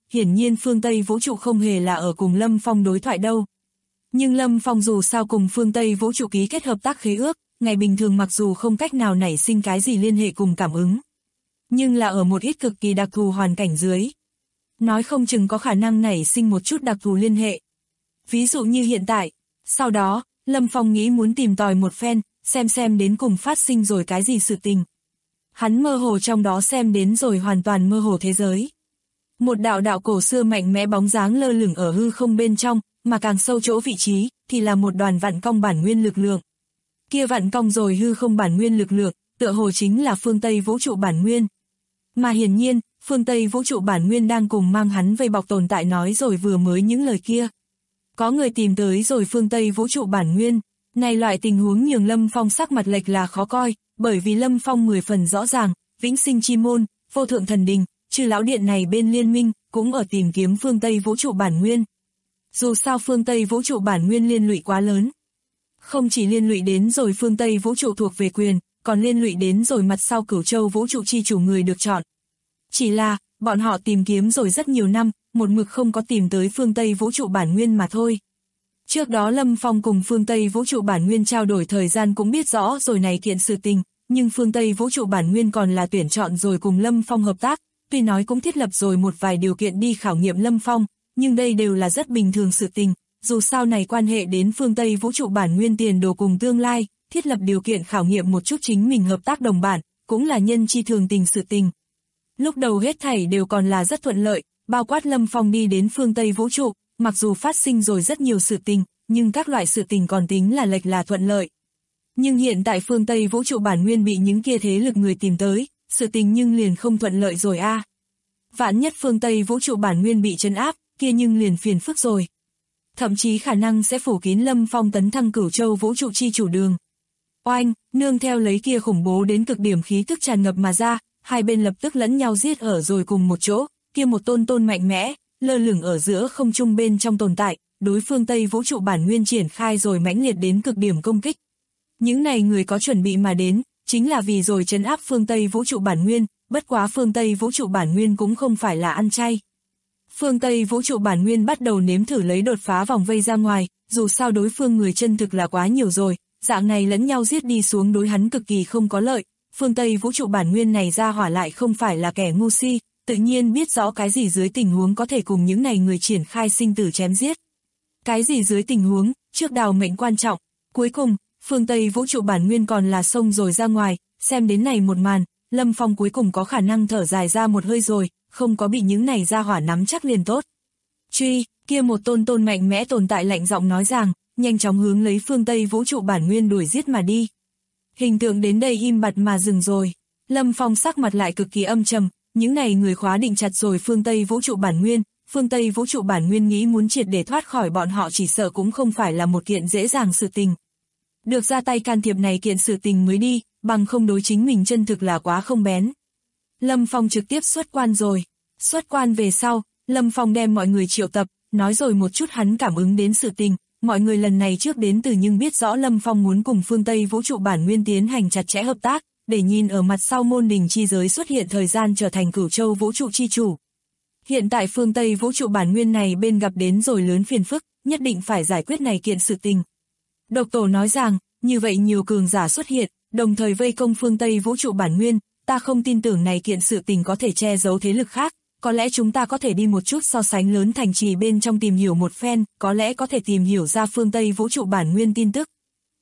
hiển nhiên phương Tây vũ trụ không hề là ở cùng Lâm Phong đối thoại đâu. Nhưng Lâm Phong dù sao cùng phương Tây vũ trụ ký kết hợp tác khế ước, ngày bình thường mặc dù không cách nào nảy sinh cái gì liên hệ cùng cảm ứng. Nhưng là ở một ít cực kỳ đặc thù hoàn cảnh dưới. Nói không chừng có khả năng nảy sinh một chút đặc thù liên hệ. Ví dụ như hiện tại, sau đó, Lâm Phong nghĩ muốn tìm tòi một phen, xem đến cùng phát sinh rồi cái gì sự tình. Hắn mơ hồ trong đó xem đến rồi hoàn toàn mơ hồ thế giới. Một đạo đạo cổ xưa mạnh mẽ bóng dáng lơ lửng ở hư không bên trong, mà càng sâu chỗ vị trí, thì là một đoàn vạn cong bản nguyên lực lượng. Kia vạn cong rồi hư không bản nguyên lực lượng, tựa hồ chính là phương Tây vũ trụ bản nguyên. Mà hiển nhiên, phương Tây vũ trụ bản nguyên đang cùng mang hắn vây bọc tồn tại nói rồi vừa mới những lời kia. Có người tìm tới rồi phương Tây vũ trụ bản nguyên, này loại tình huống nhường Lâm Phong sắc mặt lệch là khó coi, bởi vì Lâm Phong 10 phần rõ ràng, vĩnh sinh chi môn, vô thượng thần đình, trừ lão điện này bên liên minh, cũng ở tìm kiếm phương Tây vũ trụ bản nguyên. Dù sao phương Tây vũ trụ bản nguyên liên lụy quá lớn. Không chỉ liên lụy đến rồi phương Tây vũ trụ thuộc về quyền, còn liên lụy đến rồi mặt sau Cửu Châu vũ trụ chi chủ người được chọn. Chỉ là, bọn họ tìm kiếm rồi rất nhiều năm, một mực không có tìm tới phương Tây vũ trụ bản nguyên mà thôi. Trước đó Lâm Phong cùng phương Tây vũ trụ bản nguyên trao đổi thời gian cũng biết rõ rồi này kiện sự tình, nhưng phương Tây vũ trụ bản nguyên còn là tuyển chọn rồi cùng Lâm Phong hợp tác, tuy nói cũng thiết lập rồi một vài điều kiện đi khảo nghiệm Lâm Phong, nhưng đây đều là rất bình thường sự tình, dù sao này quan hệ đến phương Tây vũ trụ bản nguyên tiền đồ cùng tương lai, thiết lập điều kiện khảo nghiệm một chút chính mình hợp tác đồng bản, cũng là nhân chi thường tình sự tình. Lúc đầu hết thảy đều còn là rất thuận lợi, bao quát Lâm Phong đi đến phương Tây vũ trụ, mặc dù phát sinh rồi rất nhiều sự tình, nhưng các loại sự tình còn tính là lệch là thuận lợi. Nhưng hiện tại phương Tây vũ trụ bản nguyên bị những kia thế lực người tìm tới, sự tình nhưng liền không thuận lợi rồi a. Vạn nhất phương Tây vũ trụ bản nguyên bị trấn áp, kia nhưng liền phiền phức rồi. Thậm chí khả năng sẽ phủ kín Lâm Phong tấn thăng Cửu Châu vũ trụ chi chủ đường. Oanh, nương theo lấy kia khủng bố đến cực điểm khí tức tràn ngập mà ra, hai bên lập tức lẫn nhau giết ở rồi cùng một chỗ, kia một tôn mạnh mẽ, lơ lửng ở giữa không trung bên trong tồn tại, đối phương Tây vũ trụ bản nguyên triển khai rồi mãnh liệt đến cực điểm công kích. Những này người có chuẩn bị mà đến, chính là vì rồi trấn áp phương Tây vũ trụ bản nguyên, bất quá phương Tây vũ trụ bản nguyên cũng không phải là ăn chay. Phương Tây vũ trụ bản nguyên bắt đầu nếm thử lấy đột phá vòng vây ra ngoài, dù sao đối phương người chân thực là quá nhiều rồi, dạng này lẫn nhau giết đi xuống đối hắn cực kỳ không có lợi, phương Tây vũ trụ bản nguyên này ra hỏa lại không phải là kẻ ngu si, tự nhiên biết rõ cái gì dưới tình huống có thể cùng những này người triển khai sinh tử chém giết. Cái gì dưới tình huống, trước đào mệnh quan trọng, cuối cùng, phương Tây vũ trụ bản nguyên còn là xông rồi ra ngoài, xem đến này một màn, Lâm Phong cuối cùng có khả năng thở dài ra một hơi rồi, không có bị những này ra hỏa nắm chắc liền tốt. Truy, kia một tôn mạnh mẽ tồn tại lạnh giọng nói rằng, nhanh chóng hướng lấy phương Tây vũ trụ bản nguyên đuổi giết mà đi. Hình tượng đến đây im bặt mà dừng rồi, Lâm Phong sắc mặt lại cực kỳ âm trầm, những này người khóa định chặt rồi phương Tây vũ trụ bản nguyên, phương Tây vũ trụ bản nguyên nghĩ muốn triệt để thoát khỏi bọn họ chỉ sợ cũng không phải là một kiện dễ dàng sự tình. Được ra tay can thiệp này kiện sự tình mới đi, bằng không đối chính mình chân thực là quá không bén. Lâm Phong trực tiếp xuất quan rồi. Xuất quan về sau, Lâm Phong đem mọi người triệu tập, nói rồi một chút hắn cảm ứng đến sự tình, mọi người lần này trước đến từ nhưng biết rõ Lâm Phong muốn cùng phương Tây vũ trụ bản nguyên tiến hành chặt chẽ hợp tác, để nhìn ở mặt sau môn đình chi giới xuất hiện thời gian trở thành Cửu Châu vũ trụ chi chủ. Hiện tại phương Tây vũ trụ bản nguyên này bên gặp đến rồi lớn phiền phức, nhất định phải giải quyết này kiện sự tình. Độc Tổ nói rằng, như vậy nhiều cường giả xuất hiện, đồng thời vây công phương Tây vũ trụ bản nguyên, ta không tin tưởng này kiện sự tình có thể che giấu thế lực khác, có lẽ chúng ta có thể đi một chút so sánh lớn thành trì bên trong tìm hiểu một phen, có lẽ có thể tìm hiểu ra phương Tây vũ trụ bản nguyên tin tức.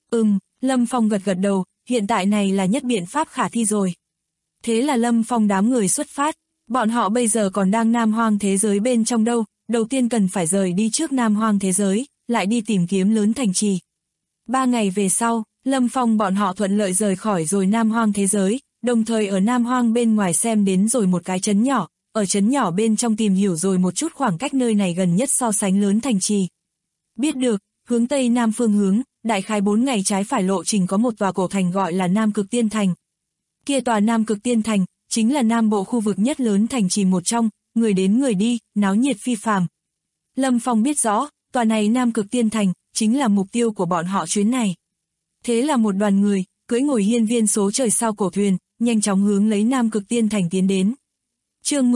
Lâm Phong gật đầu, hiện tại này là nhất biện pháp khả thi rồi. Thế là Lâm Phong đám người xuất phát, bọn họ bây giờ còn đang Nam Hoang thế giới bên trong đâu, đầu tiên cần phải rời đi trước Nam Hoang thế giới, lại đi tìm kiếm lớn thành trì. 3 ngày về sau, Lâm Phong bọn họ thuận lợi rời khỏi rồi Nam Hoang thế giới, đồng thời ở Nam Hoang bên ngoài xem đến rồi một cái trấn nhỏ, ở trấn nhỏ bên trong tìm hiểu rồi một chút khoảng cách nơi này gần nhất so sánh lớn thành trì. Biết được, hướng Tây Nam phương hướng, đại khái 4 ngày trái phải lộ trình có một tòa cổ thành gọi là Nam Cực Tiên Thành. Kia tòa Nam Cực Tiên Thành, chính là Nam Bộ khu vực nhất lớn thành trì một trong, người đến người đi, náo nhiệt phi phàm. Lâm Phong biết rõ, tòa này Nam Cực Tiên Thành, chính là mục tiêu của bọn họ chuyến này. Thế là một đoàn người, cưỡi ngồi hiên viên số trời sao cổ thuyền, nhanh chóng hướng lấy Nam Cực Tiên Thành tiến đến. Chương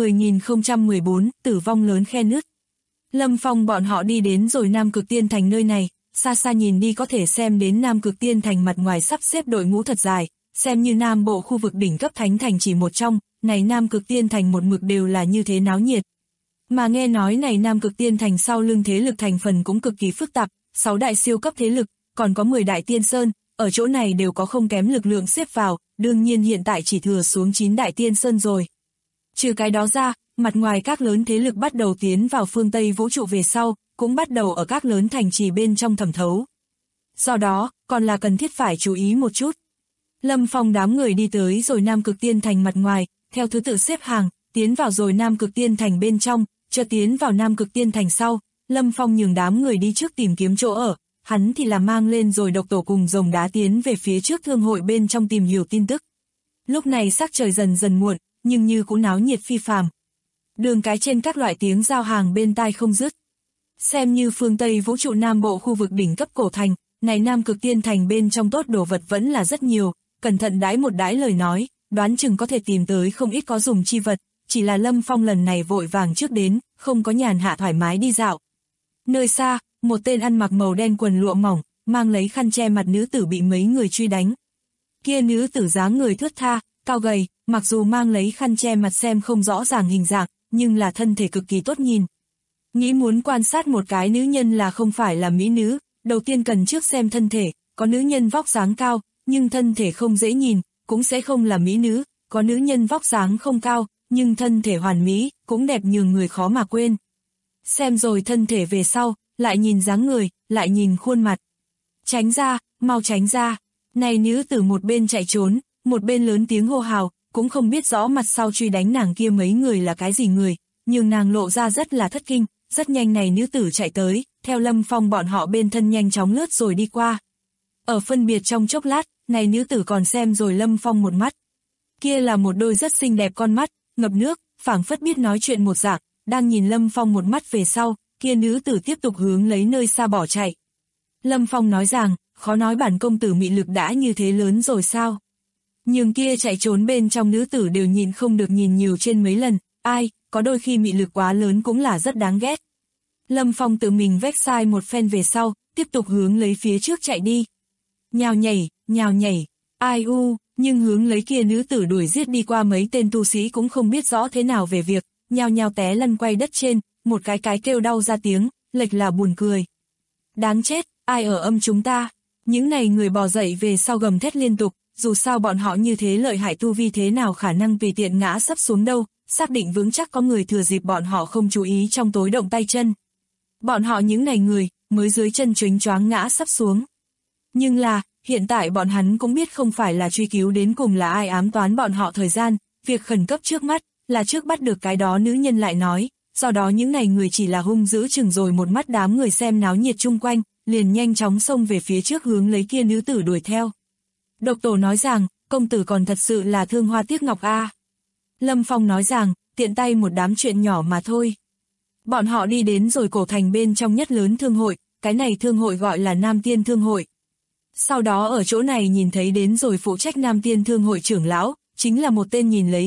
10014, tử vong lớn khe nứt. Lâm Phong bọn họ đi đến rồi Nam Cực Tiên Thành nơi này, xa xa nhìn đi có thể xem đến Nam Cực Tiên Thành mặt ngoài sắp xếp đội ngũ thật dài, xem như Nam Bộ khu vực đỉnh cấp thánh thành chỉ một trong, này Nam Cực Tiên Thành một mực đều là như thế náo nhiệt. Mà nghe nói này Nam Cực Tiên Thành sau lưng thế lực thành phần cũng cực kỳ phức tạp, 6 đại siêu cấp thế lực, còn có 10 đại tiên sơn, ở chỗ này đều có không kém lực lượng xếp vào, đương nhiên hiện tại chỉ thừa xuống 9 đại tiên sơn rồi. Trừ cái đó ra, mặt ngoài các lớn thế lực bắt đầu tiến vào phương Tây vũ trụ về sau, cũng bắt đầu ở các lớn thành trì bên trong thẩm thấu. Do đó, còn là cần thiết phải chú ý một chút. Lâm Phong đám người đi tới rồi Nam Cực Tiên Thành mặt ngoài, theo thứ tự xếp hàng, tiến vào rồi Nam Cực Tiên Thành bên trong, cho tiến vào Nam Cực Tiên Thành sau, Lâm Phong nhường đám người đi trước tìm kiếm chỗ ở, hắn thì là mang lên rồi độc tổ cùng rồng đá tiến về phía trước thương hội bên trong tìm hiểu tin tức. Lúc này sắc trời dần dần muộn, nhưng như cũng náo nhiệt phi phàm. Đường cái trên các loại tiếng giao hàng bên tai không dứt. Xem như phương Tây vũ trụ Nam Bộ khu vực đỉnh cấp cổ thành, này Nam Cực Tiên Thành bên trong tốt đồ vật vẫn là rất nhiều, cẩn thận đãi một đãi lời nói, đoán chừng có thể tìm tới không ít có dùng chi vật, chỉ là Lâm Phong lần này vội vàng trước đến, không có nhàn hạ thoải mái đi dạo. Nơi xa, một tên ăn mặc màu đen quần lụa mỏng, mang lấy khăn che mặt nữ tử bị mấy người truy đánh. Kia nữ tử dáng người thướt tha, cao gầy, mặc dù mang lấy khăn che mặt xem không rõ ràng hình dạng, nhưng là thân thể cực kỳ tốt nhìn. Nghĩ muốn quan sát một cái nữ nhân là không phải là mỹ nữ, đầu tiên cần trước xem thân thể, có nữ nhân vóc dáng cao, nhưng thân thể không dễ nhìn, cũng sẽ không là mỹ nữ, có nữ nhân vóc dáng không cao, nhưng thân thể hoàn mỹ, cũng đẹp nhường người khó mà quên. Xem rồi thân thể về sau, lại nhìn dáng người, lại nhìn khuôn mặt. Tránh ra, mau tránh ra. Này nữ tử một bên chạy trốn, một bên lớn tiếng hô hào, cũng không biết rõ mặt sau truy đánh nàng kia mấy người là cái gì người, nhưng nàng lộ ra rất là thất kinh, rất nhanh này nữ tử chạy tới, theo Lâm Phong bọn họ bên thân nhanh chóng lướt rồi đi qua. Ở phân biệt trong chốc lát, này nữ tử còn xem rồi Lâm Phong một mắt. Kia là một đôi rất xinh đẹp con mắt, ngập nước, phảng phất biết nói chuyện một dạng, đang nhìn Lâm Phong một mắt về sau, kia nữ tử tiếp tục hướng lấy nơi xa bỏ chạy. Lâm Phong nói rằng, khó nói bản công tử mị lực đã như thế lớn rồi sao? Nhưng kia chạy trốn bên trong nữ tử đều nhìn không được nhìn nhiều trên mấy lần, ai, có đôi khi mị lực quá lớn cũng là rất đáng ghét. Lâm Phong tự mình vét sai một phen về sau, tiếp tục hướng lấy phía trước chạy đi. Nhào nhảy, ai u, nhưng hướng lấy kia nữ tử đuổi giết đi qua mấy tên tu sĩ cũng không biết rõ thế nào về việc, nhào té lăn quay đất trên, một cái kêu đau ra tiếng, lệch là buồn cười. Đáng chết, ai ở âm chúng ta? Những này người bò dậy về sau gầm thét liên tục, dù sao bọn họ như thế lợi hại tu vi thế nào khả năng tùy tiện ngã sắp xuống đâu, xác định vững chắc có người thừa dịp bọn họ không chú ý trong tối động tay chân. Bọn họ những này người, mới dưới chân chónh choáng ngã sắp xuống. Nhưng là, hiện tại bọn hắn cũng biết không phải là truy cứu đến cùng là ai ám toán bọn họ thời gian, việc khẩn cấp trước mắt, là trước bắt được cái đó nữ nhân lại nói, do đó những này người chỉ là hung dữ chừng rồi một mắt đám người xem náo nhiệt chung quanh, liền nhanh chóng xông về phía trước hướng lấy kia nữ tử đuổi theo. Độc tổ nói rằng, công tử còn thật sự là thương hoa tiếc ngọc a. Lâm Phong nói rằng, tiện tay một đám chuyện nhỏ mà thôi. Bọn họ đi đến rồi cổ thành bên trong nhất lớn thương hội, cái này thương hội gọi là Nam Tiên Thương hội. Sau đó ở chỗ này nhìn thấy đến rồi phụ trách Nam Tiên Thương hội trưởng lão, chính là một tên nhìn lấy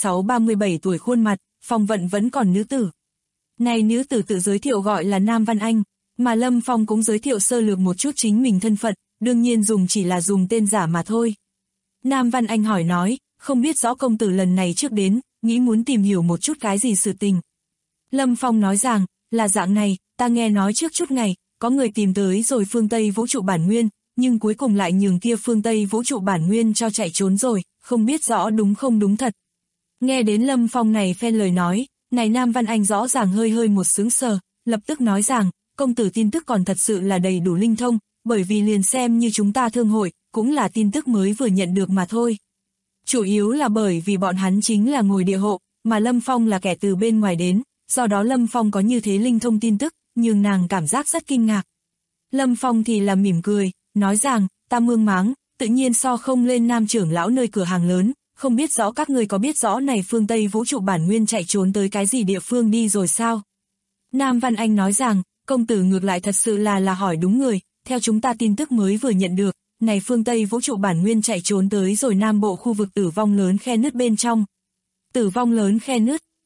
36-37 tuổi khuôn mặt, phong vận vẫn còn nữ tử. Này nữ tử tự giới thiệu gọi là Nam Văn Anh, mà Lâm Phong cũng giới thiệu sơ lược một chút chính mình thân phận, đương nhiên chỉ là dùng tên giả mà thôi. Nam Văn Anh hỏi nói, không biết rõ công tử lần này trước đến, nghĩ muốn tìm hiểu một chút cái gì sự tình. Lâm Phong nói rằng, là dạng này, ta nghe nói trước chút ngày, có người tìm tới rồi phương Tây vũ trụ bản nguyên, nhưng cuối cùng lại nhường kia phương Tây vũ trụ bản nguyên cho chạy trốn rồi, không biết rõ đúng không đúng thật. Nghe đến Lâm Phong này phen lời nói, này Nam Văn Anh rõ ràng hơi một sướng sờ, lập tức nói rằng, công tử tin tức còn thật sự là đầy đủ linh thông, bởi vì liền xem như chúng ta thương hội, cũng là tin tức mới vừa nhận được mà thôi. Chủ yếu là bởi vì bọn hắn chính là ngồi địa hộ, mà Lâm Phong là kẻ từ bên ngoài đến, do đó Lâm Phong có như thế linh thông tin tức, nhưng nàng cảm giác rất kinh ngạc. Lâm Phong thì là mỉm cười, nói rằng, ta mương máng, tự nhiên so không lên Nam trưởng lão nơi cửa hàng lớn, không biết rõ các người có biết rõ này phương Tây vũ trụ bản nguyên chạy trốn tới cái gì địa phương đi rồi sao? Nam Văn Anh nói rằng, công tử ngược lại thật sự là hỏi đúng người, theo chúng ta tin tức mới vừa nhận được, này phương Tây vũ trụ bản nguyên chạy trốn tới rồi Nam Bộ khu vực tử vong lớn khe nứt bên trong. Tử vong lớn khe nứt,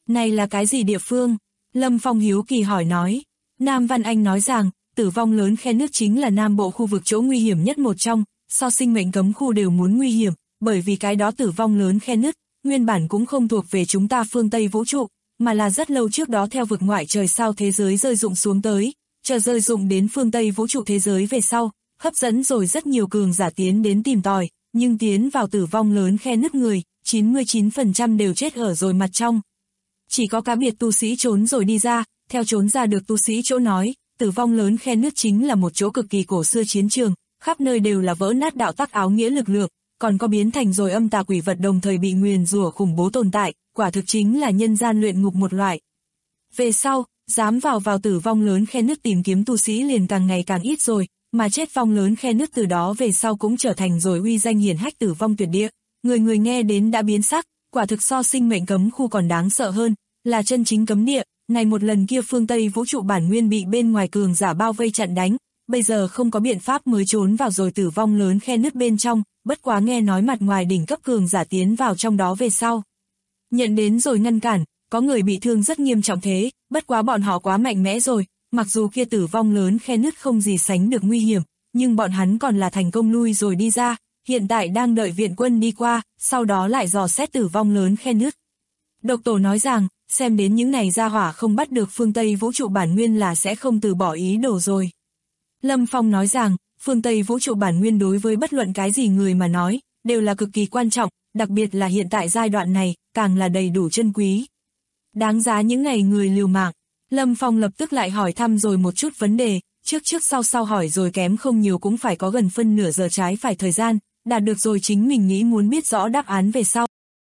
Này là cái gì địa phương? Lâm Phong hiếu kỳ hỏi nói. Nam Văn Anh nói rằng, tử vong lớn khe nước chính là Nam Bộ khu vực chỗ nguy hiểm nhất một trong, so sinh mệnh cấm khu đều muốn nguy hiểm, bởi vì cái đó tử vong lớn khe nước, nguyên bản cũng không thuộc về chúng ta phương Tây vũ trụ, mà là rất lâu trước đó theo vực ngoại trời sao thế giới rơi rụng xuống tới, chờ rơi rụng đến phương Tây vũ trụ thế giới về sau, hấp dẫn rồi rất nhiều cường giả tiến đến tìm tòi, nhưng tiến vào tử vong lớn khe nứt người, 99% đều chết ở rồi mặt trong. Chỉ có cá biệt tu sĩ trốn rồi đi ra, theo trốn ra được tu sĩ chỗ nói, tử vong lớn khe nứt chính là một chỗ cực kỳ cổ xưa chiến trường, khắp nơi đều là vỡ nát đạo tắc áo nghĩa lực lượng, còn có biến thành rồi âm tà quỷ vật đồng thời bị nguyền rủa khủng bố tồn tại, quả thực chính là nhân gian luyện ngục một loại. Về sau, dám vào tử vong lớn khe nứt tìm kiếm tu sĩ liền càng ngày càng ít rồi, mà chết vong lớn khe nứt từ đó về sau cũng trở thành rồi uy danh hiển hách tử vong tuyệt địa, người nghe đến đã biến sắc, quả thực so sinh mệnh cấm khu còn đáng sợ hơn, là chân chính cấm địa. Này một lần kia phương Tây vũ trụ bản nguyên bị bên ngoài cường giả bao vây chặn đánh, bây giờ không có biện pháp mới trốn vào rồi tử vong lớn khe nứt bên trong, bất quá nghe nói mặt ngoài đỉnh cấp cường giả tiến vào trong đó về sau. Nhận đến rồi ngăn cản, có người bị thương rất nghiêm trọng thế, bất quá bọn họ quá mạnh mẽ rồi, mặc dù kia tử vong lớn khe nứt không gì sánh được nguy hiểm, nhưng bọn hắn còn là thành công lui rồi đi ra, hiện tại đang đợi viện quân đi qua, sau đó lại dò xét tử vong lớn khe nứt. Độc Tổ nói rằng, xem đến những này ra hỏa không bắt được phương Tây vũ trụ bản nguyên là sẽ không từ bỏ ý đồ rồi. Lâm Phong nói rằng, phương Tây vũ trụ bản nguyên đối với bất luận cái gì người mà nói, đều là cực kỳ quan trọng, đặc biệt là hiện tại giai đoạn này, càng là đầy đủ chân quý. Đáng giá những ngày người liều mạng. Lâm Phong lập tức lại hỏi thăm rồi một chút vấn đề, trước sau hỏi rồi kém không nhiều cũng phải có gần phân nửa giờ trái phải thời gian, đạt được rồi chính mình nghĩ muốn biết rõ đáp án về sau.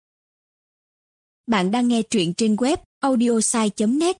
Bạn đang nghe truyện trên web audiosai.net.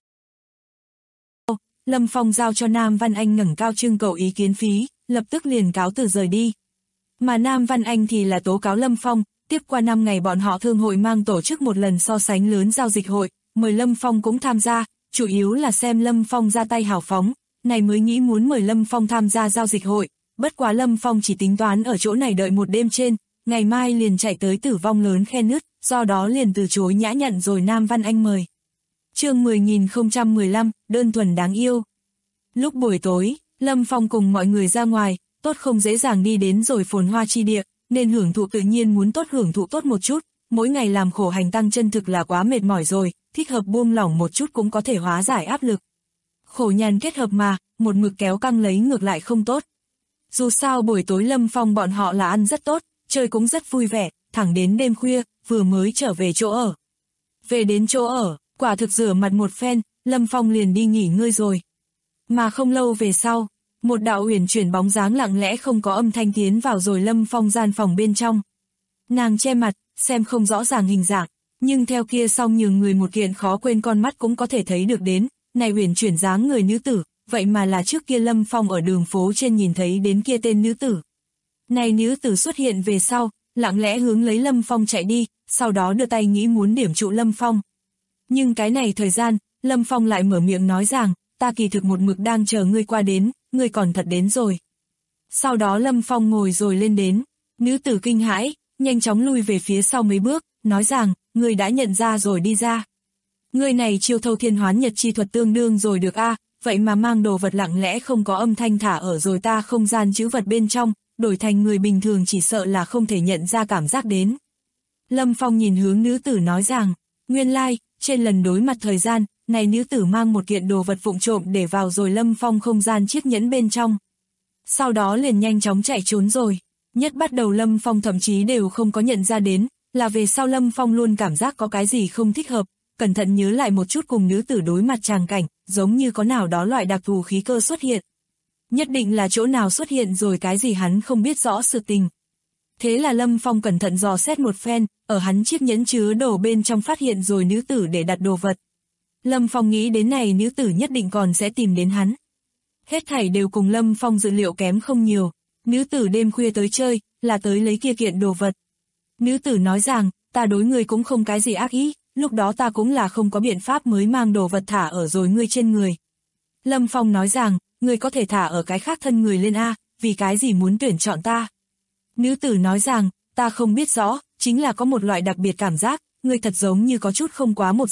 Lâm Phong giao cho Nam Văn Anh ngẩng cao trưng cầu ý kiến phí, lập tức liền cáo từ rời đi. Mà Nam Văn Anh thì là tố cáo Lâm Phong, tiếp qua 5 ngày bọn họ thương hội mang tổ chức một lần so sánh lớn giao dịch hội, mời Lâm Phong cũng tham gia, chủ yếu là xem Lâm Phong ra tay hào phóng, này mới nghĩ muốn mời Lâm Phong tham gia giao dịch hội, bất quá Lâm Phong chỉ tính toán ở chỗ này đợi một đêm trên, ngày mai liền chạy tới tử vong lớn khe nứt, do đó liền từ chối nhã nhận rồi Nam Văn Anh mời. Chương 10.015, đơn thuần đáng yêu. Lúc buổi tối, Lâm Phong cùng mọi người ra ngoài, tốt không dễ dàng đi đến rồi phồn hoa chi địa, nên hưởng thụ tự nhiên muốn tốt hưởng thụ tốt một chút, mỗi ngày làm khổ hành tăng chân thực là quá mệt mỏi rồi, thích hợp buông lỏng một chút cũng có thể hóa giải áp lực. Khổ nhàn kết hợp mà, một mực kéo căng lấy ngược lại không tốt. Dù sao buổi tối Lâm Phong bọn họ là ăn rất tốt, chơi cũng rất vui vẻ, thẳng đến đêm khuya, vừa mới trở về chỗ ở. Về đến chỗ ở, quả thực rửa mặt một phen, Lâm Phong liền đi nghỉ ngơi rồi. Mà không lâu về sau, một đạo uyển chuyển bóng dáng lặng lẽ không có âm thanh tiến vào rồi Lâm Phong gian phòng bên trong. Nàng che mặt, xem không rõ ràng hình dạng, nhưng theo kia xong nhường người một kiện khó quên con mắt cũng có thể thấy được đến, này uyển chuyển dáng người nữ tử, vậy mà là trước kia Lâm Phong ở đường phố trên nhìn thấy đến kia tên nữ tử. Này nữ tử xuất hiện về sau, lặng lẽ hướng lấy Lâm Phong chạy đi, sau đó đưa tay nghĩ muốn điểm trụ Lâm Phong. Nhưng cái này thời gian, Lâm Phong lại mở miệng nói rằng, ta kỳ thực một mực đang chờ ngươi qua đến, ngươi còn thật đến rồi. Sau đó Lâm Phong ngồi rồi lên đến, nữ tử kinh hãi, nhanh chóng lui về phía sau mấy bước, nói rằng, ngươi đã nhận ra rồi đi ra. Ngươi này chiêu thâu thiên hoán nhật chi thuật tương đương rồi được a, vậy mà mang đồ vật lặng lẽ không có âm thanh thả ở rồi ta không gian chữ vật bên trong, đổi thành người bình thường chỉ sợ là không thể nhận ra cảm giác đến. Lâm Phong nhìn hướng nữ tử nói rằng, nguyên lai, trên lần đối mặt thời gian, này nữ tử mang một kiện đồ vật vụng trộm để vào rồi Lâm Phong không gian chiếc nhẫn bên trong. Sau đó liền nhanh chóng chạy trốn rồi. Nhất bắt đầu Lâm Phong thậm chí đều không có nhận ra đến, là về sau Lâm Phong luôn cảm giác có cái gì không thích hợp, cẩn thận nhớ lại một chút cùng nữ tử đối mặt tràng cảnh, giống như có nào đó loại đặc thù khí cơ xuất hiện. Nhất định là chỗ nào xuất hiện rồi cái gì hắn không biết rõ sự tình. Thế là Lâm Phong cẩn thận dò xét một phen, ở hắn chiếc nhẫn chứa đồ bên trong phát hiện rồi nữ tử để đặt đồ vật. Lâm Phong nghĩ đến này nữ tử nhất định còn sẽ tìm đến hắn. Hết thảy đều cùng Lâm Phong dự liệu kém không nhiều, nữ tử đêm khuya tới chơi, là tới lấy kia kiện đồ vật. Nữ tử nói rằng, ta đối ngươi cũng không cái gì ác ý, lúc đó ta cũng là không có biện pháp mới mang đồ vật thả ở rồi ngươi trên người. Lâm Phong nói rằng, ngươi có thể thả ở cái khác thân người lên a, vì cái gì muốn tuyển chọn ta. Nữ tử nói rằng, ta không biết rõ, chính là có một loại đặc biệt cảm giác, ngươi thật giống như có chút không quá một dạng,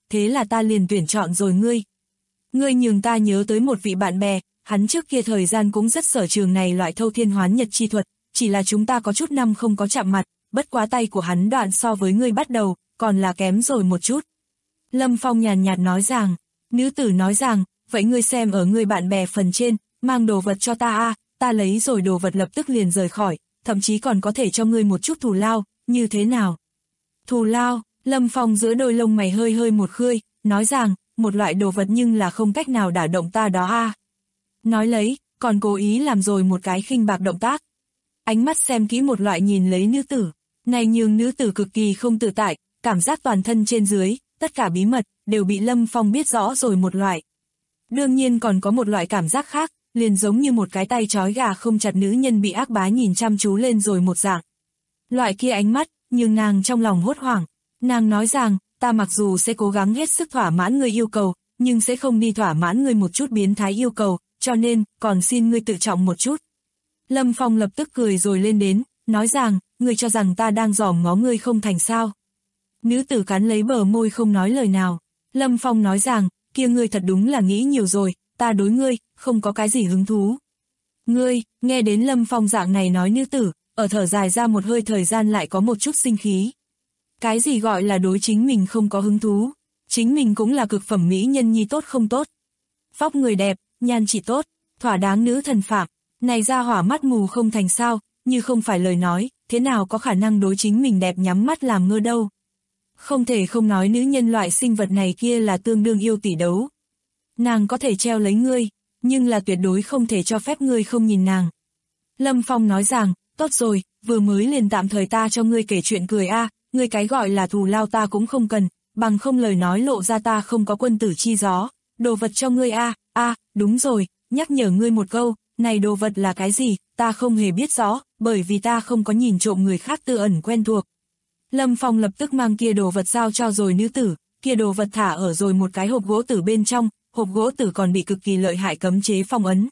thế là ta liền tuyển chọn rồi ngươi. Ngươi nhường ta nhớ tới một vị bạn bè, hắn trước kia thời gian cũng rất sở trường này loại thâu thiên hoán nhật chi thuật, chỉ là chúng ta có chút năm không có chạm mặt, bất quá tay của hắn đoạn so với ngươi bắt đầu, còn là kém rồi một chút. Lâm Phong nhàn nhạt nói rằng, nữ tử nói rằng, vậy ngươi xem ở ngươi bạn bè phần trên, mang đồ vật cho ta a, ta lấy rồi đồ vật lập tức liền rời khỏi, thậm chí còn có thể cho ngươi một chút thù lao, như thế nào? Thù lao, Lâm Phong giữa đôi lông mày hơi hơi một khơi, nói rằng, một loại đồ vật nhưng là không cách nào đả động ta đó a. Nói lấy, còn cố ý làm rồi một cái khinh bạc động tác. Ánh mắt xem kỹ một loại nhìn lấy nữ tử, này nhưng nữ tử cực kỳ không tự tại, cảm giác toàn thân trên dưới, tất cả bí mật, đều bị Lâm Phong biết rõ rồi một loại. Đương nhiên còn có một loại cảm giác khác, liền giống như một cái tay trói gà không chặt nữ nhân bị ác bá nhìn chăm chú lên rồi một dạng. Loại kia ánh mắt, nhưng nàng trong lòng hốt hoảng, nàng nói rằng, ta mặc dù sẽ cố gắng hết sức thỏa mãn người yêu cầu, nhưng sẽ không đi thỏa mãn người một chút biến thái yêu cầu, cho nên, còn xin ngươi tự trọng một chút. Lâm Phong lập tức cười rồi lên đến, nói rằng, ngươi cho rằng ta đang dòm ngó ngươi không thành sao. Nữ tử cắn lấy bờ môi không nói lời nào. Lâm Phong nói rằng, kia ngươi thật đúng là nghĩ nhiều rồi, ta đối ngươi, không có cái gì hứng thú. Ngươi, nghe đến Lâm Phong dạng này nói nữ tử, ở thở dài ra một hơi thời gian lại có một chút sinh khí. Cái gì gọi là đối chính mình không có hứng thú, chính mình cũng là cực phẩm mỹ nhân nhi tốt không tốt. Vóc người đẹp, nhan trị tốt, thỏa đáng nữ thần phạm, này ra hỏa mắt mù không thành sao, như không phải lời nói, thế nào có khả năng đối chính mình đẹp nhắm mắt làm ngơ đâu. Không thể không nói nữ nhân loại sinh vật này kia là tương đương yêu tỷ đấu. Nàng có thể treo lấy ngươi, nhưng là tuyệt đối không thể cho phép ngươi không nhìn nàng. Lâm Phong nói rằng, tốt rồi, vừa mới liền tạm thời ta cho ngươi kể chuyện cười a, ngươi cái gọi là thù lao ta cũng không cần, bằng không lời nói lộ ra ta không có quân tử chi gió, đồ vật cho ngươi a, đúng rồi, nhắc nhở ngươi một câu, này đồ vật là cái gì, ta không hề biết rõ, bởi vì ta không có nhìn trộm người khác tư ẩn quen thuộc. Lâm Phong lập tức mang kia đồ vật giao cho rồi nữ tử, kia đồ vật thả ở rồi một cái hộp gỗ tử bên trong, hộp gỗ tử còn bị cực kỳ lợi hại cấm chế phong ấn.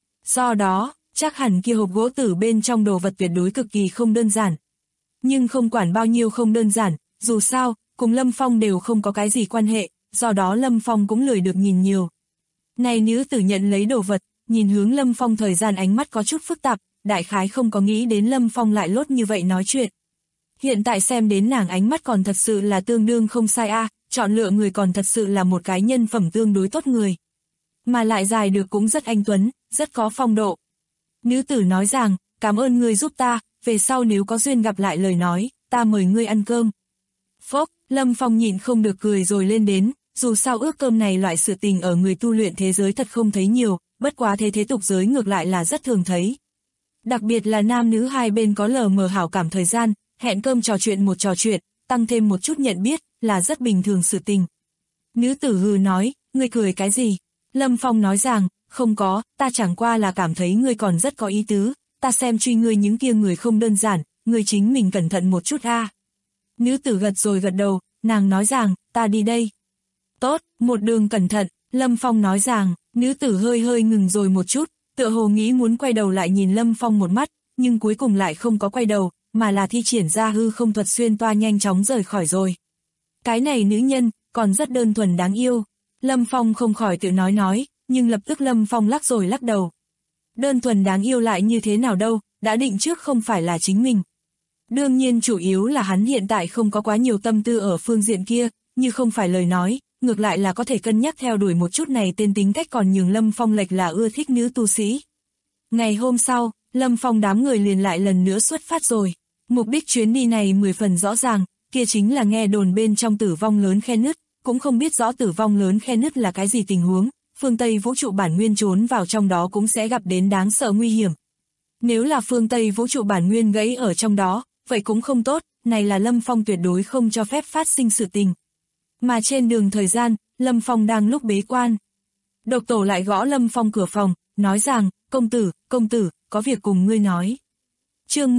Do đó, chắc hẳn kia hộp gỗ tử bên trong đồ vật tuyệt đối cực kỳ không đơn giản. Nhưng không quản bao nhiêu không đơn giản, dù sao, cùng Lâm Phong đều không có cái gì quan hệ, do đó Lâm Phong cũng lười được nhìn nhiều. Này nữ tử nhận lấy đồ vật, nhìn hướng Lâm Phong thời gian ánh mắt có chút phức tạp, đại khái không có nghĩ đến Lâm Phong lại lốt như vậy nói chuyện. Hiện tại xem đến nàng ánh mắt còn thật sự là tương đương không sai a, chọn lựa người còn thật sự là một cái nhân phẩm tương đối tốt người. Mà lại dài được cũng rất anh tuấn, rất có phong độ. Nữ tử nói rằng, cảm ơn ngươi giúp ta, về sau nếu có duyên gặp lại lời nói, ta mời ngươi ăn cơm. Phốc, Lâm Phong nhịn không được cười rồi lên đến, dù sao ước cơm này loại sự tình ở người tu luyện thế giới thật không thấy nhiều, bất quá thế tục giới ngược lại là rất thường thấy. Đặc biệt là nam nữ hai bên có lờ mờ hảo cảm thời gian, hẹn cơm trò chuyện, tăng thêm một chút nhận biết, là rất bình thường sự tình. Nữ tử hừ nói, ngươi cười cái gì? Lâm Phong nói rằng, không có, ta chẳng qua là cảm thấy ngươi còn rất có ý tứ, ta xem truy ngươi những kia người không đơn giản, ngươi chính mình cẩn thận một chút a. Nữ tử gật rồi gật đầu, nàng nói rằng, ta đi đây. Tốt, một đường cẩn thận, Lâm Phong nói rằng, nữ tử hơi hơi ngừng rồi một chút, tựa hồ nghĩ muốn quay đầu lại nhìn Lâm Phong một mắt, nhưng cuối cùng lại không có quay đầu, mà là thi triển ra hư không thuật xuyên toa nhanh chóng rời khỏi rồi. Cái này nữ nhân, còn rất đơn thuần đáng yêu. Lâm Phong không khỏi tự nói, nhưng lập tức Lâm Phong lắc rồi lắc đầu. Đơn thuần đáng yêu lại như thế nào đâu, đã định trước không phải là chính mình. Đương nhiên chủ yếu là hắn hiện tại không có quá nhiều tâm tư ở phương diện kia, như không phải lời nói, ngược lại là có thể cân nhắc theo đuổi một chút này tên tính cách còn nhường Lâm Phong lệch là ưa thích nữ tu sĩ. Ngày hôm sau, Lâm Phong đám người liền lại lần nữa xuất phát rồi. Mục đích chuyến đi này 10 phần rõ ràng, kia chính là nghe đồn bên trong tử vong lớn khe nứt, cũng không biết rõ tử vong lớn khe nứt là cái gì tình huống, phương Tây vũ trụ bản nguyên trốn vào trong đó cũng sẽ gặp đến đáng sợ nguy hiểm. Nếu là phương Tây vũ trụ bản nguyên gãy ở trong đó, vậy cũng không tốt, này là Lâm Phong tuyệt đối không cho phép phát sinh sự tình. Mà trên đường thời gian, Lâm Phong đang lúc bế quan. Độc tổ lại gõ Lâm Phong cửa phòng, nói rằng, công tử, có việc cùng ngươi nói. Chương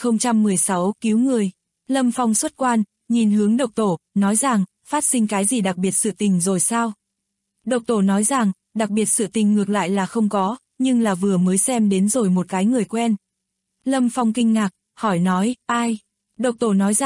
10.016 cứu người. Lâm Phong xuất quan, nhìn hướng độc tổ, nói rằng, phát sinh cái gì đặc biệt sự tình rồi sao? Độc tổ nói rằng, đặc biệt sự tình ngược lại là không có, nhưng là vừa mới xem đến rồi một cái người quen. Lâm Phong kinh ngạc, hỏi nói, ai? Độc tổ nói rằng,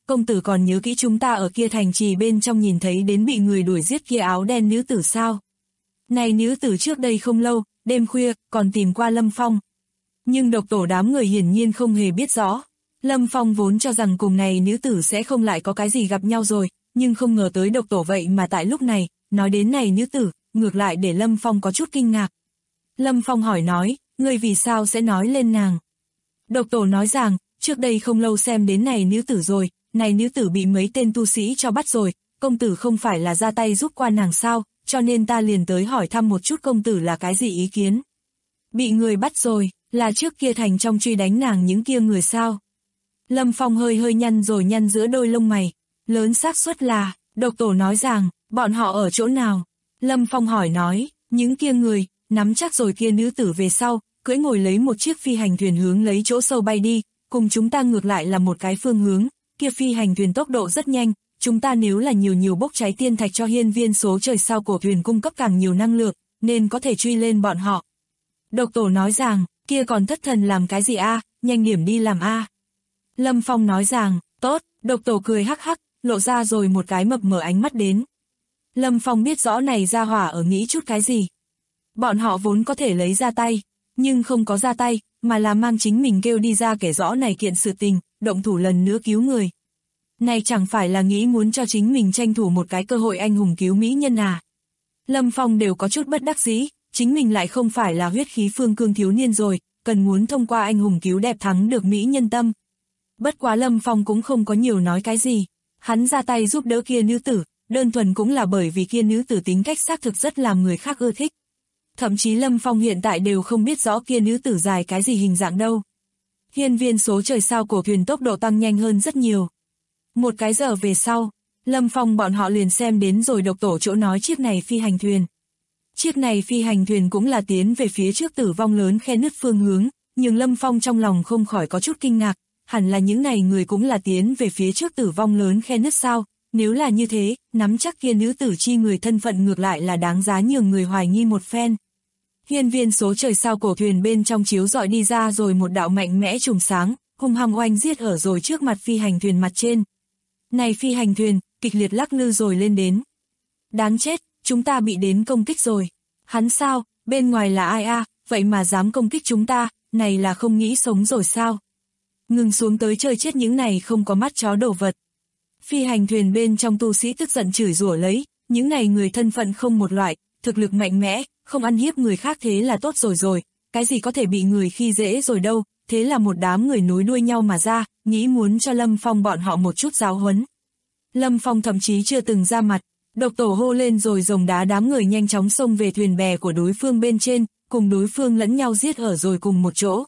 công tử còn nhớ kỹ chúng ta ở kia thành trì bên trong nhìn thấy đến bị người đuổi giết kia áo đen nữ tử sao? Này nữ tử trước đây không lâu, đêm khuya, còn tìm qua Lâm Phong. Nhưng độc tổ đám người hiển nhiên không hề biết rõ. Lâm Phong vốn cho rằng cùng này nữ tử sẽ không lại có cái gì gặp nhau rồi, nhưng không ngờ tới độc tổ vậy mà tại lúc này, nói đến này nữ tử, ngược lại để Lâm Phong có chút kinh ngạc. Lâm Phong hỏi nói, ngươi vì sao sẽ nói lên nàng? Độc tổ nói rằng, trước đây không lâu xem đến này nữ tử rồi, này nữ tử bị mấy tên tu sĩ cho bắt rồi, công tử không phải là ra tay giúp qua nàng sao, cho nên ta liền tới hỏi thăm một chút công tử là cái gì ý kiến. Bị người bắt rồi, là trước kia thành trong truy đánh nàng những kia người sao? Lâm Phong hơi nhăn rồi nhăn giữa đôi lông mày, lớn xác suất là, độc tổ nói rằng, bọn họ ở chỗ nào? Lâm Phong hỏi nói, những kia người, nắm chắc rồi kia nữ tử về sau, cưỡi ngồi lấy một chiếc phi hành thuyền hướng lấy chỗ sâu bay đi, cùng chúng ta ngược lại là một cái phương hướng, kia phi hành thuyền tốc độ rất nhanh, chúng ta nếu là nhiều bốc cháy tiên thạch cho hiên viên số trời sao cổ thuyền cung cấp càng nhiều năng lượng, nên có thể truy lên bọn họ. Độc tổ nói rằng, kia còn thất thần làm cái gì a, nhanh điểm đi làm a. Lâm Phong nói rằng, tốt, độc tổ cười hắc hắc, lộ ra rồi một cái mập mờ ánh mắt đến. Lâm Phong biết rõ này ra hỏa ở nghĩ chút cái gì. Bọn họ vốn có thể lấy ra tay, nhưng không có ra tay, mà là mang chính mình kêu đi ra kể rõ này kiện sự tình, động thủ lần nữa cứu người. Này chẳng phải là nghĩ muốn cho chính mình tranh thủ một cái cơ hội anh hùng cứu mỹ nhân à. Lâm Phong đều có chút bất đắc dĩ, chính mình lại không phải là huyết khí phương cương thiếu niên rồi, cần muốn thông qua anh hùng cứu đẹp thắng được mỹ nhân tâm. Bất quá Lâm Phong cũng không có nhiều nói cái gì, hắn ra tay giúp đỡ kia nữ tử, đơn thuần cũng là bởi vì kia nữ tử tính cách xác thực rất làm người khác ưa thích. Thậm chí Lâm Phong hiện tại đều không biết rõ kia nữ tử dài cái gì hình dạng đâu. Hiên viên số trời sao cổ thuyền tốc độ tăng nhanh hơn rất nhiều. Một cái giờ về sau, Lâm Phong bọn họ liền xem đến rồi độc tổ chỗ nói chiếc này phi hành thuyền. Chiếc này phi hành thuyền cũng là tiến về phía trước tử vong lớn khe nứt phương hướng, nhưng Lâm Phong trong lòng không khỏi có chút kinh ngạc, hẳn là những này người cũng là tiến về phía trước tử vong lớn khe nứt sao, nếu là như thế, nắm chắc kia nữ tử chi người thân phận ngược lại là đáng giá nhường người hoài nghi một phen. Hiên viên số trời sao cổ thuyền bên trong chiếu rọi đi ra rồi một đạo mạnh mẽ trùng sáng, hung hăng oanh giết ở rồi trước mặt phi hành thuyền mặt trên. Này phi hành thuyền, kịch liệt lắc lư rồi lên đến. Đáng chết, chúng ta bị đến công kích rồi. Hắn sao, bên ngoài là ai a, vậy mà dám công kích chúng ta, này là không nghĩ sống rồi sao? Ngừng xuống tới chơi chết những này không có mắt chó đồ vật. Phi hành thuyền bên trong tu sĩ tức giận chửi rủa lấy, những này người thân phận không một loại, thực lực mạnh mẽ, không ăn hiếp người khác thế là tốt rồi, cái gì có thể bị người khi dễ rồi đâu, thế là một đám người nối đuôi nhau mà ra, nghĩ muốn cho Lâm Phong bọn họ một chút giáo huấn. Lâm Phong thậm chí chưa từng ra mặt, độc tổ hô lên rồi rồng đá đám người nhanh chóng xông về thuyền bè của đối phương bên trên, cùng đối phương lẫn nhau giết ở rồi cùng một chỗ.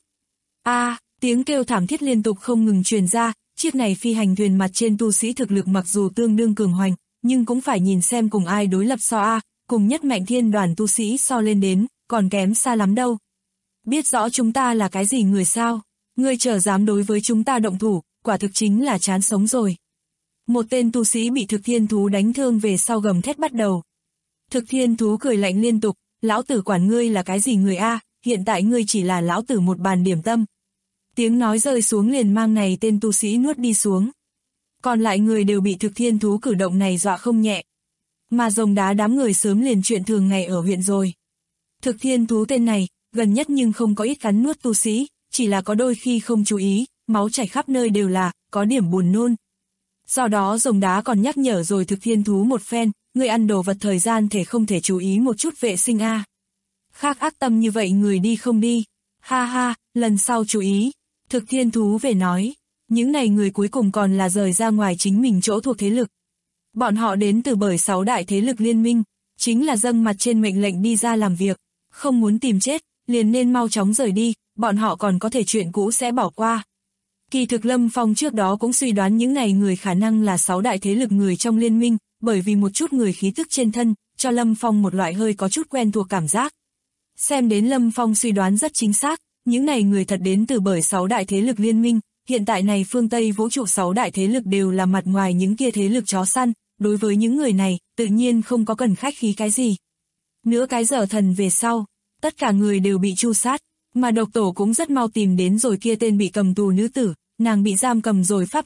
Tiếng kêu thảm thiết liên tục không ngừng truyền ra, chiếc này phi hành thuyền mặt trên tu sĩ thực lực mặc dù tương đương cường hoành, nhưng cũng phải nhìn xem cùng ai đối lập so cùng nhất mạnh thiên đoàn tu sĩ so lên đến, còn kém xa lắm đâu. Biết rõ chúng ta là cái gì người sao? Ngươi trở dám đối với chúng ta động thủ, quả thực chính là chán sống rồi. Một tên tu sĩ bị thực thiên thú đánh thương về sau gầm thét bắt đầu. Thực thiên thú cười lạnh liên tục, lão tử quản ngươi là cái gì người a, hiện tại ngươi chỉ là lão tử một bàn điểm tâm. Tiếng nói rơi xuống liền mang này tên tu sĩ nuốt đi xuống. Còn lại người đều bị thực thiên thú cử động này dọa không nhẹ. Mà rồng đá đám người sớm liền chuyện thường ngày ở huyện rồi. Thực thiên thú tên này, gần nhất nhưng không có ít cắn nuốt tu sĩ, chỉ là có đôi khi không chú ý, máu chảy khắp nơi đều là, có điểm buồn nôn. Do đó rồng đá còn nhắc nhở rồi thực thiên thú một phen, người ăn đồ vật thời gian thể không thể chú ý một chút vệ sinh a. Khác ác tâm như vậy người đi không đi. Ha ha, lần sau chú ý. Thực thiên thú về nói, những này người cuối cùng còn là rời ra ngoài chính mình chỗ thuộc thế lực. Bọn họ đến từ bởi 6 đại thế lực liên minh, chính là dâng mặt trên mệnh lệnh đi ra làm việc, không muốn tìm chết, liền nên mau chóng rời đi, bọn họ còn có thể chuyện cũ sẽ bỏ qua. Kỳ thực Lâm Phong trước đó cũng suy đoán những này người khả năng là 6 đại thế lực người trong liên minh, bởi vì một chút người khí tức trên thân, cho Lâm Phong một loại hơi có chút quen thuộc cảm giác. Xem đến Lâm Phong suy đoán rất chính xác, những này người thật đến từ bởi 6 đại thế lực liên minh, hiện tại này phương Tây vũ trụ 6 đại thế lực đều là mặt ngoài những kia thế lực chó săn, đối với những người này, tự nhiên không có cần khách khí cái gì. Nửa cái giờ thần về sau, tất cả người đều bị tru sát, mà độc tổ cũng rất mau tìm đến rồi kia tên bị cầm tù nữ tử, nàng bị giam cầm rồi pháp lực,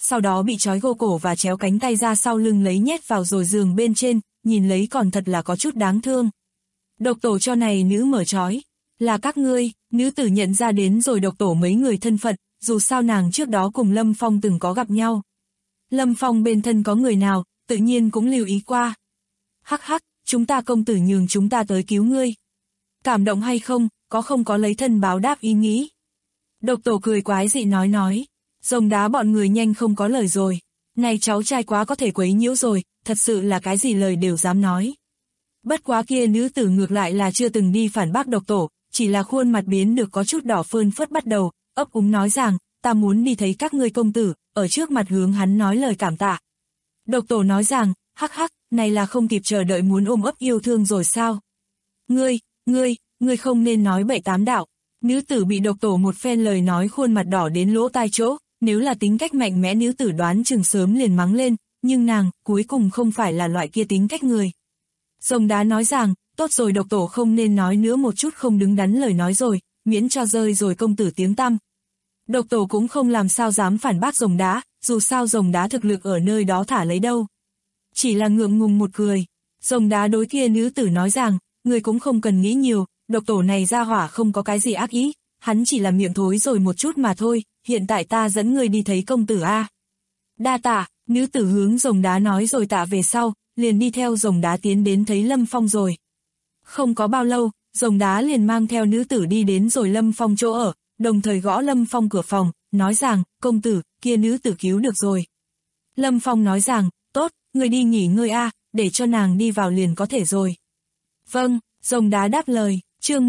sau đó bị trói gô cổ và chéo cánh tay ra sau lưng lấy nhét vào rồi giường bên trên, nhìn lấy còn thật là có chút đáng thương. Độc tổ cho này nữ mở trói, là các ngươi, nữ tử nhận ra đến rồi độc tổ mấy người thân phận, dù sao nàng trước đó cùng Lâm Phong từng có gặp nhau. Lâm Phong bên thân có người nào, tự nhiên cũng lưu ý qua. Hắc hắc, chúng ta công tử nhường chúng ta tới cứu ngươi. Cảm động hay không có lấy thân báo đáp ý nghĩ. Độc tổ cười quái dị nói. Rồng đá bọn người nhanh không có lời rồi. Này cháu trai quá có thể quấy nhiễu rồi, thật sự là cái gì lời đều dám nói. Bất quá kia nữ tử ngược lại là chưa từng đi phản bác độc tổ, chỉ là khuôn mặt biến được có chút đỏ phơn phớt bắt đầu, ấp úng nói rằng, ta muốn đi thấy các ngươi công tử, ở trước mặt hướng hắn nói lời cảm tạ. Độc tổ nói rằng, hắc hắc, này là không kịp chờ đợi muốn ôm ấp yêu thương rồi sao? Ngươi không nên nói bậy tám đạo. Nữ tử bị độc tổ một phen lời nói khuôn mặt đỏ đến lỗ tai chỗ, nếu là tính cách mạnh mẽ nữ tử đoán chừng sớm liền mắng lên, nhưng nàng, cuối cùng không phải là loại kia tính cách người. Rồng đá nói rằng, tốt rồi độc tổ không nên nói nữa một chút không đứng đắn lời nói rồi, miễn cho rơi rồi công tử tiếng tăm. Độc tổ cũng không làm sao dám phản bác rồng đá, dù sao rồng đá thực lực ở nơi đó thả lấy đâu. Chỉ là ngượng ngùng một cười. Rồng đá đối kia nữ tử nói rằng, người cũng không cần nghĩ nhiều, độc tổ này ra hỏa không có cái gì ác ý, hắn chỉ là miệng thối rồi một chút mà thôi, hiện tại ta dẫn người đi thấy công tử a. Đa tạ, nữ tử hướng rồng đá nói rồi tạ về sau, liền đi theo rồng đá tiến đến thấy Lâm Phong rồi. Không có bao lâu, rồng đá liền mang theo nữ tử đi đến rồi Lâm Phong chỗ ở, đồng thời gõ Lâm Phong cửa phòng, nói rằng, công tử, kia nữ tử cứu được rồi. Lâm Phong nói rằng, tốt, người đi nghỉ ngơi a, để cho nàng đi vào liền có thể rồi. Vâng, rồng đá đáp lời, chương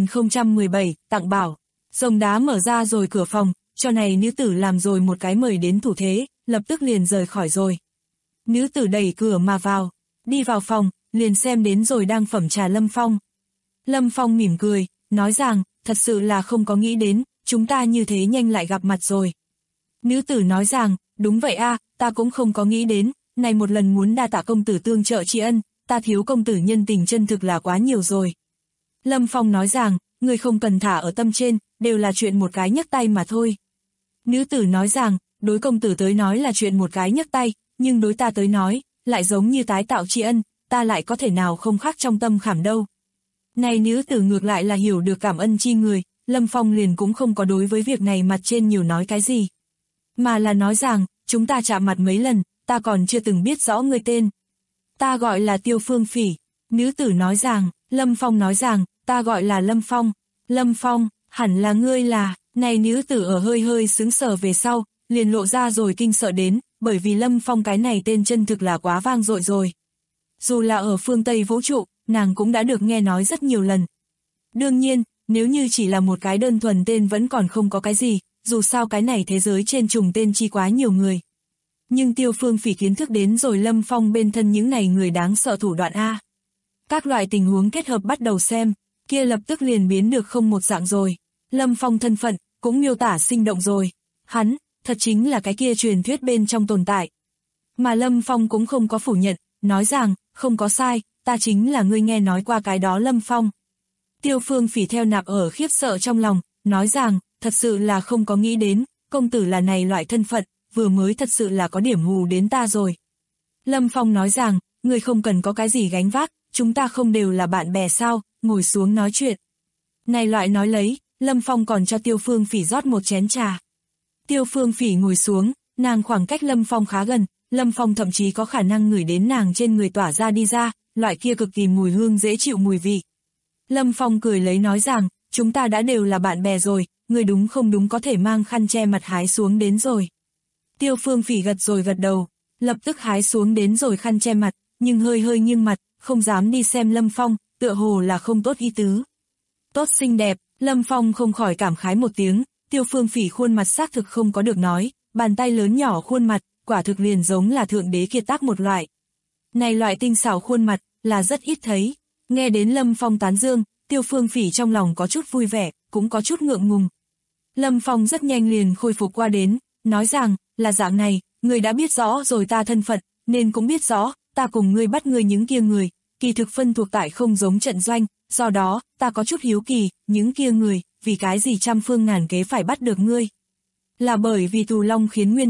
10.017, tặng bảo. Rồng đá mở ra rồi cửa phòng, cho này nữ tử làm rồi một cái mời đến thủ thế, lập tức liền rời khỏi rồi. Nữ tử đẩy cửa mà vào, đi vào phòng, liền xem đến rồi đang phẩm trà Lâm Phong. Lâm Phong mỉm cười, nói rằng, thật sự là không có nghĩ đến, chúng ta như thế nhanh lại gặp mặt rồi. Nữ tử nói rằng, đúng vậy a, ta cũng không có nghĩ đến, này một lần muốn đa tạ công tử tương trợ tri ân, ta thiếu công tử nhân tình chân thực là quá nhiều rồi. Lâm Phong nói rằng, người không cần thả ở tâm trên, đều là chuyện một cái nhấc tay mà thôi. Nữ tử nói rằng, đối công tử tới nói là chuyện một cái nhấc tay, nhưng đối ta tới nói, lại giống như tái tạo tri ân, ta lại có thể nào không khác trong tâm khảm đâu. Này nữ tử ngược lại là hiểu được cảm ân chi người, Lâm Phong liền cũng không có đối với việc này mặt trên nhiều nói cái gì. Mà là nói rằng, chúng ta chạm mặt mấy lần, ta còn chưa từng biết rõ người tên. Ta gọi là Tiêu Phương Phỉ. Nữ tử nói rằng, Lâm Phong nói rằng, ta gọi là Lâm Phong. Lâm Phong, hẳn là ngươi là, này nữ tử ở hơi sững sờ về sau, liền lộ ra rồi kinh sợ đến, bởi vì Lâm Phong cái này tên chân thực là quá vang dội rồi. Dù là ở phương Tây vũ trụ, nàng cũng đã được nghe nói rất nhiều lần. Đương nhiên, nếu như chỉ là một cái đơn thuần tên vẫn còn không có cái gì, dù sao cái này thế giới trên trùng tên chi quá nhiều người. Nhưng Tiêu Phương Phỉ kiến thức đến rồi Lâm Phong bên thân những này người đáng sợ thủ đoạn A. Các loại tình huống kết hợp bắt đầu xem, kia lập tức liền biến được không một dạng rồi. Lâm Phong thân phận, cũng miêu tả sinh động rồi. Hắn, thật chính là cái kia truyền thuyết bên trong tồn tại. Mà Lâm Phong cũng không có phủ nhận, nói rằng, không có sai, ta chính là ngươi nghe nói qua cái đó Lâm Phong. Tiêu Phương Phỉ theo nạp ở khiếp sợ trong lòng, nói rằng, thật sự là không có nghĩ đến, công tử là này loại thân phận, vừa mới thật sự là có điểm hù đến ta rồi. Lâm Phong nói rằng, ngươi không cần có cái gì gánh vác, chúng ta không đều là bạn bè sao, ngồi xuống nói chuyện. Này loại nói lấy, Lâm Phong còn cho Tiêu Phương Phỉ rót một chén trà. Tiêu Phương Phỉ ngồi xuống, nàng khoảng cách Lâm Phong khá gần, Lâm Phong thậm chí có khả năng ngửi đến nàng trên người tỏa ra đi ra, loại kia cực kỳ mùi hương dễ chịu mùi vị. Lâm Phong cười lấy nói rằng, chúng ta đã đều là bạn bè rồi, người đúng không đúng có thể mang khăn che mặt hái xuống đến rồi. Tiêu Phương Phỉ gật đầu, lập tức hái xuống đến rồi khăn che mặt, nhưng hơi nghiêng mặt, không dám đi xem Lâm Phong, tựa hồ là không tốt ý tứ. Tốt xinh đẹp, Lâm Phong không khỏi cảm khái một tiếng, Tiêu Phương Phỉ khuôn mặt xác thực không có được nói, bàn tay lớn nhỏ khuôn mặt, quả thực liền giống là thượng đế kiệt tác một loại. Này loại tinh xảo khuôn mặt, là rất ít thấy. Nghe đến Lâm Phong tán dương, Tiêu Phương Phỉ trong lòng có chút vui vẻ, cũng có chút ngượng ngùng. Lâm Phong rất nhanh liền khôi phục qua đến, nói rằng, là dạng này, người đã biết rõ rồi ta thân phận, nên cũng biết rõ, ta cùng ngươi bắt ngươi những kia người, kỳ thực phân thuộc tại không giống trận doanh, do đó, ta có chút hiếu kỳ, những kia người, vì cái gì trăm phương ngàn kế phải bắt được ngươi. Là bởi vì Tù Long khiến nguyên nhân,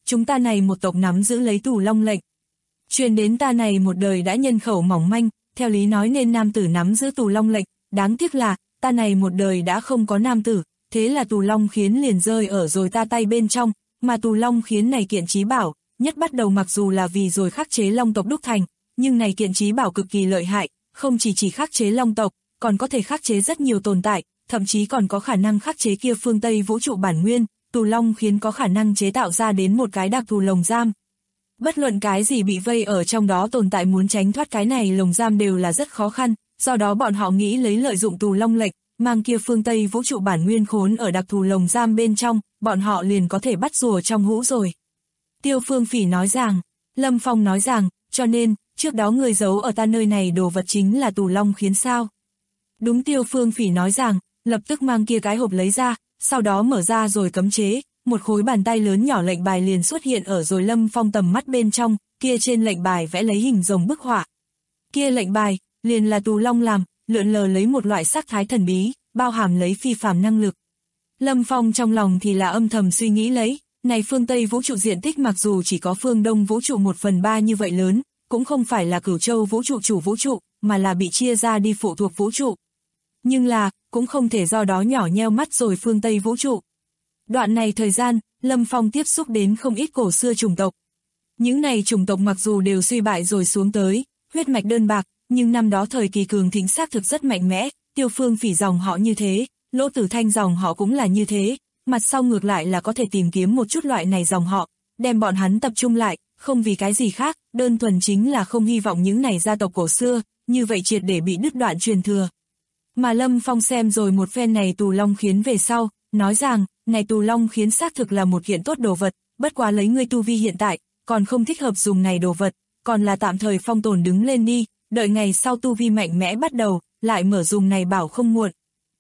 chúng ta này một tộc nắm giữ lấy Tù Long lệnh. Truyền đến ta này một đời đã nhân khẩu mỏng manh, theo lý nói nên nam tử nắm giữ Tù Long lệnh, đáng tiếc là, ta này một đời đã không có nam tử, thế là Tù Long khiến liền rơi ở rồi ta tay bên trong, mà Tù Long khiến này kiện chí bảo, nhất bắt đầu mặc dù là vì rồi khắc chế Long tộc đúc thành, nhưng này kiện chí bảo cực kỳ lợi hại, không chỉ khắc chế Long tộc, còn có thể khắc chế rất nhiều tồn tại, thậm chí còn có khả năng khắc chế kia phương Tây vũ trụ bản nguyên, Tù Long khiến có khả năng chế tạo ra đến một cái đặc thù lồng giam. Bất luận cái gì bị vây ở trong đó tồn tại muốn tránh thoát cái này lồng giam đều là rất khó khăn, do đó bọn họ nghĩ lấy lợi dụng Tù Long lệnh, mang kia phương Tây vũ trụ bản nguyên khốn ở đặc thù lồng giam bên trong, bọn họ liền có thể bắt rùa trong hũ rồi. Tiêu Phương Phỉ nói rằng, Lâm Phong nói rằng, cho nên, trước đó người giấu ở ta nơi này đồ vật chính là Tù Long khiến sao? Đúng, Tiêu Phương Phỉ nói rằng, lập tức mang kia cái hộp lấy ra, sau đó mở ra rồi cấm chế, một khối bàn tay lớn nhỏ lệnh bài liền xuất hiện ở rồi Lâm Phong tầm mắt bên trong, kia trên lệnh bài vẽ lấy hình rồng bức họa. Kia lệnh bài, liền là Tù Long làm, lượn lờ lấy một loại sắc thái thần bí, bao hàm lấy phi phàm năng lực. Lâm Phong trong lòng thì là âm thầm suy nghĩ lấy, này phương Tây vũ trụ diện tích mặc dù chỉ có phương Đông vũ trụ 1/3 như vậy lớn, cũng không phải là Cửu Châu vũ trụ chủ vũ trụ, mà là bị chia ra đi phụ thuộc vũ trụ. Nhưng là, cũng không thể do đó nhỏ nheo mắt rồi phương Tây vũ trụ. Đoạn này thời gian, Lâm Phong tiếp xúc đến không ít cổ xưa chủng tộc. Những này chủng tộc mặc dù đều suy bại rồi xuống tới, huyết mạch đơn bạc, nhưng năm đó thời kỳ cường thịnh xác thực rất mạnh mẽ, Tiêu Phương Phỉ dòng họ như thế, Lỗ Tử Thanh dòng họ cũng là như thế, mặt sau ngược lại là có thể tìm kiếm một chút loại này dòng họ, đem bọn hắn tập trung lại, không vì cái gì khác, đơn thuần chính là không hy vọng những này gia tộc cổ xưa, như vậy triệt để bị đứt đoạn truyền thừa. Mà Lâm Phong xem rồi một phen này Tù Long khiến về sau, nói rằng, này Tù Long khiến xác thực là một kiện tốt đồ vật, bất quá lấy ngươi tu vi hiện tại, còn không thích hợp dùng này đồ vật, còn là tạm thời phong tồn đứng lên đi, đợi ngày sau tu vi mạnh mẽ bắt đầu, lại mở dùng này bảo không muộn.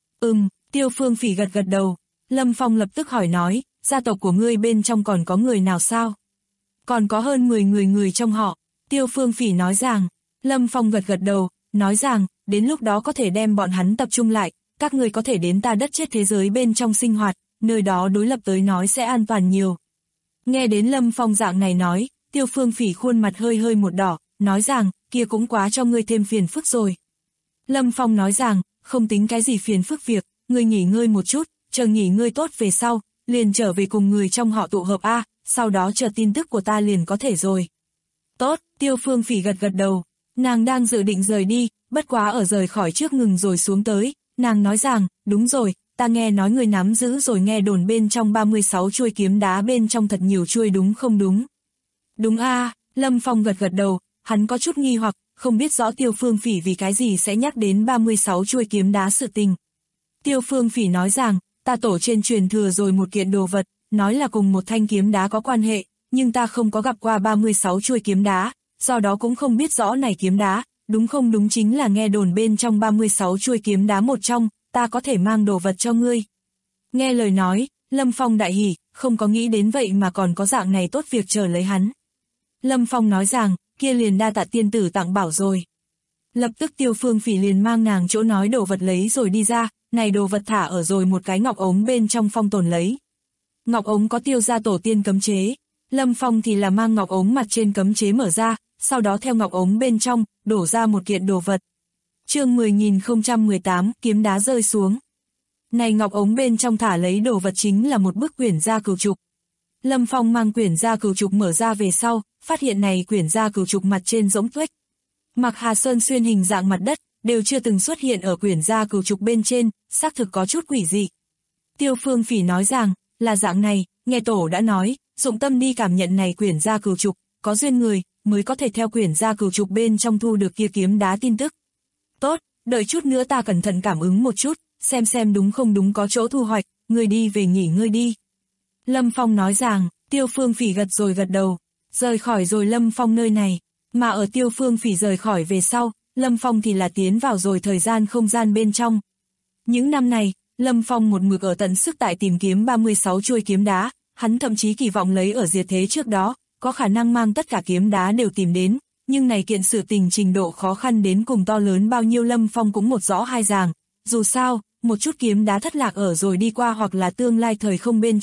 Tiêu Phương Phỉ gật gật đầu, Lâm Phong lập tức hỏi nói, gia tộc của ngươi bên trong còn có người nào sao? Còn có hơn 10 người trong họ, Tiêu Phương Phỉ nói rằng, Lâm Phong gật gật đầu, nói rằng, đến lúc đó có thể đem bọn hắn tập trung lại, các ngươi có thể đến ta đất chết thế giới bên trong sinh hoạt, nơi đó đối lập tới nói sẽ an toàn nhiều. Nghe đến Lâm Phong dạng này nói, Tiêu Phương Phỉ khuôn mặt hơi một đỏ, nói rằng, kia cũng quá cho ngươi thêm phiền phức rồi. Lâm Phong nói rằng, không tính cái gì phiền phức việc, ngươi nghỉ ngơi một chút, chờ nghỉ ngơi tốt về sau, liền trở về cùng người trong họ tụ hợp A, sau đó chờ tin tức của ta liền có thể rồi. Tốt, Tiêu Phương Phỉ gật gật đầu, nàng đang dự định rời đi, bất quá ở rời khỏi trước ngừng rồi xuống tới, nàng nói rằng, đúng rồi, ta nghe nói người nắm giữ rồi nghe đồn bên trong 36 chuôi kiếm đá bên trong thật nhiều chuôi đúng không đúng? Đúng a, Lâm Phong gật gật đầu, hắn có chút nghi hoặc, không biết rõ Tiêu Phương Phỉ vì cái gì sẽ nhắc đến 36 chuôi kiếm đá sự tình. Tiêu Phương Phỉ nói rằng, ta tổ trên truyền thừa rồi một kiện đồ vật, nói là cùng một thanh kiếm đá có quan hệ, nhưng ta không có gặp qua 36 chuôi kiếm đá, do đó cũng không biết rõ này kiếm đá, đúng không đúng chính là nghe đồn bên trong 36 chuôi kiếm đá một trong, ta có thể mang đồ vật cho ngươi. Nghe lời nói, Lâm Phong đại hỉ, không có nghĩ đến vậy mà còn có dạng này tốt việc chờ lấy hắn. Lâm Phong nói rằng, kia liền đa tạ tiên tử tặng bảo rồi. Lập tức Tiêu Phương Phỉ liền mang nàng chỗ nói đồ vật lấy rồi đi ra, này đồ vật thả ở rồi một cái ngọc ống bên trong phong tồn lấy. Ngọc ống có Tiêu gia tổ tiên cấm chế, Lâm Phong thì là mang ngọc ống mặt trên cấm chế mở ra, sau đó theo ngọc ống bên trong, đổ ra một kiện đồ vật. Chương 10.018, kiếm đá rơi xuống. Này ngọc ống bên trong thả lấy đồ vật chính là một bức quyển gia cửu trục. Lâm Phong mang quyển gia cửu trục mở ra về sau, phát hiện này quyển gia cửu trục mặt trên rỗng tuếch. Mặc Hà Sơn xuyên hình dạng mặt đất, đều chưa từng xuất hiện ở quyển gia cửu trục bên trên, xác thực có chút quỷ dị. Tiêu Phương Phỉ nói rằng, là dạng này, nghe tổ đã nói, dụng tâm đi cảm nhận này quyển gia cửu trục, có duyên người, mới có thể theo quyển gia cửu trục bên trong thu được kia kiếm đá tin tức. Tốt, đợi chút nữa ta cẩn thận cảm ứng một chút, xem đúng không đúng có chỗ thu hoạch, người đi về nghỉ ngơi đi. Lâm Phong nói rằng, Tiêu Phương Phỉ gật đầu, rời khỏi rồi Lâm Phong nơi này, mà ở Tiêu Phương Phỉ rời khỏi về sau, Lâm Phong thì là tiến vào rồi thời gian không gian bên trong. Những năm này, Lâm Phong một mực ở tận sức tại tìm kiếm 36 chuôi kiếm đá, hắn thậm chí kỳ vọng lấy ở diệt thế trước đó, có khả năng mang tất cả kiếm đá đều tìm đến, nhưng này kiện sự tình trình độ khó khăn đến cùng to lớn bao nhiêu Lâm Phong cũng một rõ hai ràng. Dù sao, một chút kiếm đá thất lạc ở rồi đi qua hoặc là tương lai thời không bên trong,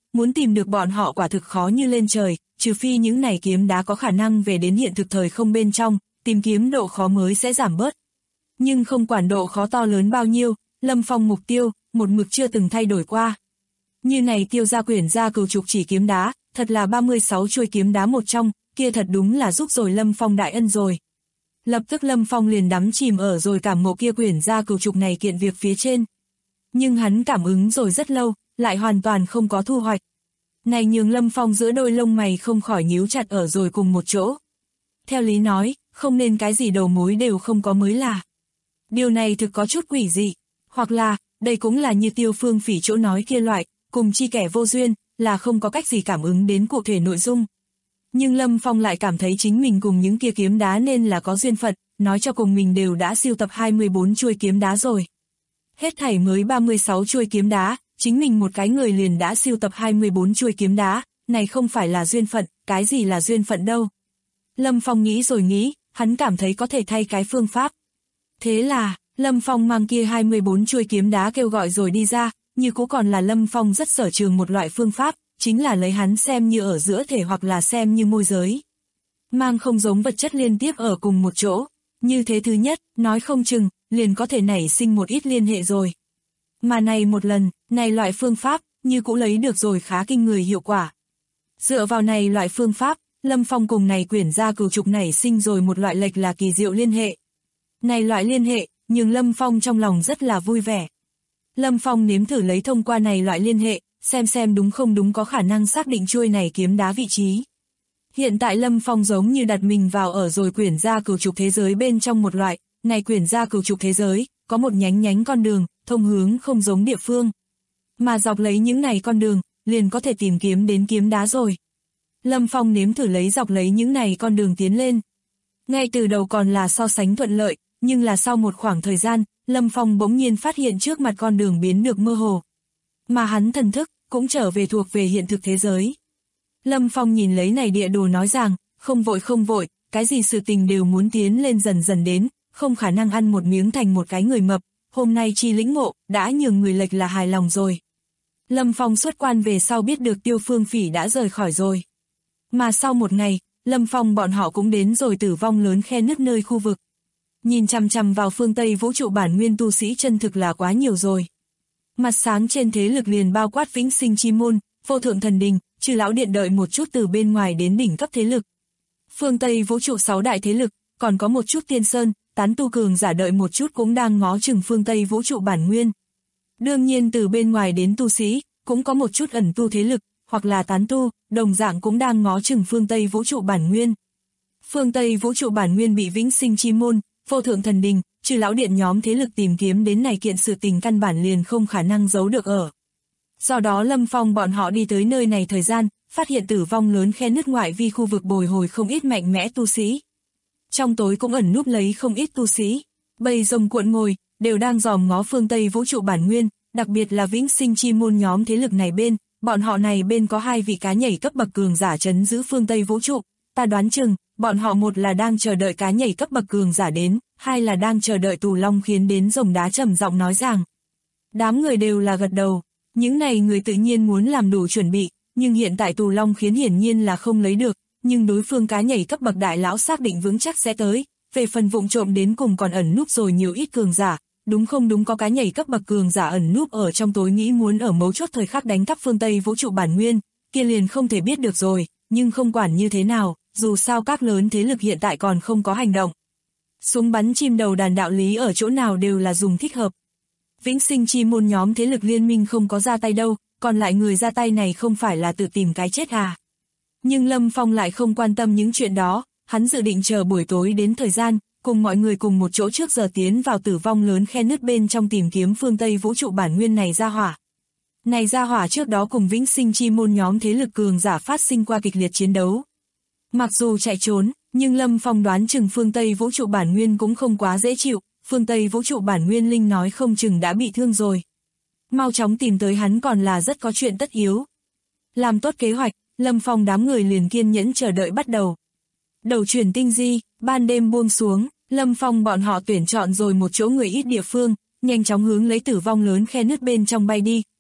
muốn tìm được bọn họ quả thực khó như lên trời, trừ phi những này kiếm đá có khả năng về đến hiện thực thời không bên trong, tìm kiếm độ khó mới sẽ giảm bớt. Nhưng không quản độ khó to lớn bao nhiêu, Lâm Phong mục tiêu, một mực chưa từng thay đổi qua. Như này Tiêu gia quyển gia cửu trục chỉ kiếm đá, thật là 36 chuôi kiếm đá một trong, kia thật đúng là giúp rồi Lâm Phong đại ân rồi. Lập tức Lâm Phong liền đắm chìm ở rồi cảm ngộ kia quyển gia cửu trục này kiện việc phía trên. Nhưng hắn cảm ứng rồi rất lâu, lại hoàn toàn không có thu hoạch. Này nhường Lâm Phong giữa đôi lông mày không khỏi nhíu chặt ở rồi cùng một chỗ. Theo lý nói, không nên cái gì đầu mối đều không có mới là. Điều này thực có chút quỷ dị, hoặc là, đây cũng là như Tiêu Phương Phỉ chỗ nói kia loại, cùng chi kẻ vô duyên, là không có cách gì cảm ứng đến cụ thể nội dung. Nhưng Lâm Phong lại cảm thấy chính mình cùng những kia kiếm đá nên là có duyên phận, nói cho cùng mình đều đã siêu tập 24 chuôi kiếm đá rồi. Hết thảy mới 36 chuôi kiếm đá, chính mình một cái người liền đã siêu tập 24 chuôi kiếm đá, này không phải là duyên phận, cái gì là duyên phận đâu. Lâm Phong nghĩ rồi nghĩ, hắn cảm thấy có thể thay cái phương pháp. Thế là, Lâm Phong mang kia 24 chuôi kiếm đá kêu gọi rồi đi ra, như cũ còn là Lâm Phong rất sở trường một loại phương pháp, chính là lấy hắn xem như ở giữa thể hoặc là xem như môi giới. Mang không giống vật chất liên tiếp ở cùng một chỗ, như thế thứ nhất, nói không chừng, liền có thể nảy sinh một ít liên hệ rồi. Mà này một lần, này loại phương pháp, như cũ lấy được rồi khá kinh người hiệu quả. Dựa vào này loại phương pháp, Lâm Phong cùng này quyển gia cửu trục nảy sinh rồi một loại lệch là kỳ diệu liên hệ. Này loại liên hệ, nhưng Lâm Phong trong lòng rất là vui vẻ. Lâm Phong nếm thử lấy thông qua này loại liên hệ, xem đúng không đúng có khả năng xác định chuôi này kiếm đá vị trí. Hiện tại Lâm Phong giống như đặt mình vào ở rồi quyển gia cửu trục thế giới bên trong một loại, này quyển gia cửu trục thế giới, có một nhánh con đường, thông hướng không giống địa phương. Mà dọc lấy những này con đường, liền có thể tìm kiếm đến kiếm đá rồi. Lâm Phong nếm thử lấy dọc lấy những này con đường tiến lên. Ngay từ đầu còn là so sánh thuận lợi, nhưng là sau một khoảng thời gian, Lâm Phong bỗng nhiên phát hiện trước mặt con đường biến được mơ hồ. Mà hắn thần thức, cũng trở về thuộc về hiện thực thế giới. Lâm Phong nhìn lấy này địa đồ nói rằng, không vội, cái gì sự tình đều muốn tiến lên dần dần đến, không khả năng ăn một miếng thành một cái người mập, hôm nay chi lĩnh ngộ, đã nhường người lệch là hài lòng rồi. Lâm Phong xuất quan về sau biết được Tiêu Phương Phỉ đã rời khỏi rồi. Mà sau một ngày, Lâm Phong bọn họ cũng đến rồi tử vong lớn khe nứt nơi khu vực. Nhìn chằm chằm vào phương Tây vũ trụ bản nguyên tu sĩ chân thực là quá nhiều rồi. Mặt sáng trên thế lực liền bao quát Vĩnh Sinh Chi Môn, Vô Thượng Thần Đình, Trừ Lão Điện đợi một chút từ bên ngoài đến đỉnh cấp thế lực. Phương Tây vũ trụ 6 đại thế lực, còn có một chút tiên sơn, tán tu cường giả đợi một chút cũng đang ngó chừng phương Tây vũ trụ bản nguyên. Đương nhiên từ bên ngoài đến tu sĩ, cũng có một chút ẩn tu thế lực, hoặc là tán tu, đồng dạng cũng đang ngó chừng phương Tây vũ trụ bản nguyên. Phương Tây vũ trụ bản nguyên bị Vĩnh Sinh Chi Môn, Vô Thượng Thần Đình, Trừ Lão Điện nhóm thế lực tìm kiếm đến này kiện sự tình căn bản liền không khả năng giấu được ở. Do đó Lâm Phong bọn họ đi tới nơi này thời gian, phát hiện tử vong lớn khe nứt ngoại vi khu vực bồi hồi không ít mạnh mẽ tu sĩ. Trong tối cũng ẩn núp lấy không ít tu sĩ, bầy rồng cuộn ngồi, đều đang dòm ngó phương Tây vũ trụ bản nguyên, đặc biệt là Vĩnh Sinh Chi Môn nhóm thế lực này bên, bọn họ này bên có 2 vị cá nhảy cấp bậc cường giả trấn giữ phương Tây vũ trụ, ta đoán chừng, bọn họ một là đang chờ đợi cá nhảy cấp bậc cường giả đến, 2 là đang chờ đợi Tù Long Khiến đến. Rồng đá trầm giọng nói rằng. Đám người đều là gật đầu, những này người tự nhiên muốn làm đủ chuẩn bị, nhưng hiện tại Tù Long Khiến hiển nhiên là không lấy được, nhưng đối phương cá nhảy cấp bậc đại lão xác định vững chắc sẽ tới, về phần vụng trộm đến cùng còn ẩn núp rồi nhiều ít cường giả, đúng không đúng có cá nhảy cấp bậc cường giả ẩn núp ở trong tối nghĩ muốn ở mấu chốt thời khắc đánh cắp phương Tây vũ trụ bản nguyên, kia liền không thể biết được rồi, nhưng không quản như thế nào, dù sao các lớn thế lực hiện tại còn không có hành động. Súng bắn chim đầu đàn đạo lý ở chỗ nào đều là dùng thích hợp. Vĩnh Sinh Chi Môn nhóm thế lực liên minh không có ra tay đâu, còn lại người ra tay này không phải là tự tìm cái chết à. Nhưng Lâm Phong lại không quan tâm những chuyện đó, hắn dự định chờ buổi tối đến thời gian, cùng mọi người cùng một chỗ trước giờ tiến vào tử vong lớn khe nứt bên trong tìm kiếm phương Tây vũ trụ bản nguyên này ra hỏa. Này ra hỏa trước đó cùng Vĩnh Sinh Chi Môn nhóm thế lực cường giả phát sinh qua kịch liệt chiến đấu. Mặc dù chạy trốn, nhưng Lâm Phong đoán chừng phương Tây vũ trụ bản nguyên cũng không quá dễ chịu, phương Tây vũ trụ bản nguyên linh nói không chừng đã bị thương rồi. Mau chóng tìm tới hắn còn là rất có chuyện tất yếu. Làm tốt kế hoạch, Lâm Phong đám người liền kiên nhẫn chờ đợi bắt đầu. Đầu chuyển tinh di, ban đêm buông xuống, Lâm Phong bọn họ tuyển chọn rồi một chỗ người ít địa phương, nhanh chóng hướng lấy tử vong lớn khe nứt bên trong bay đi,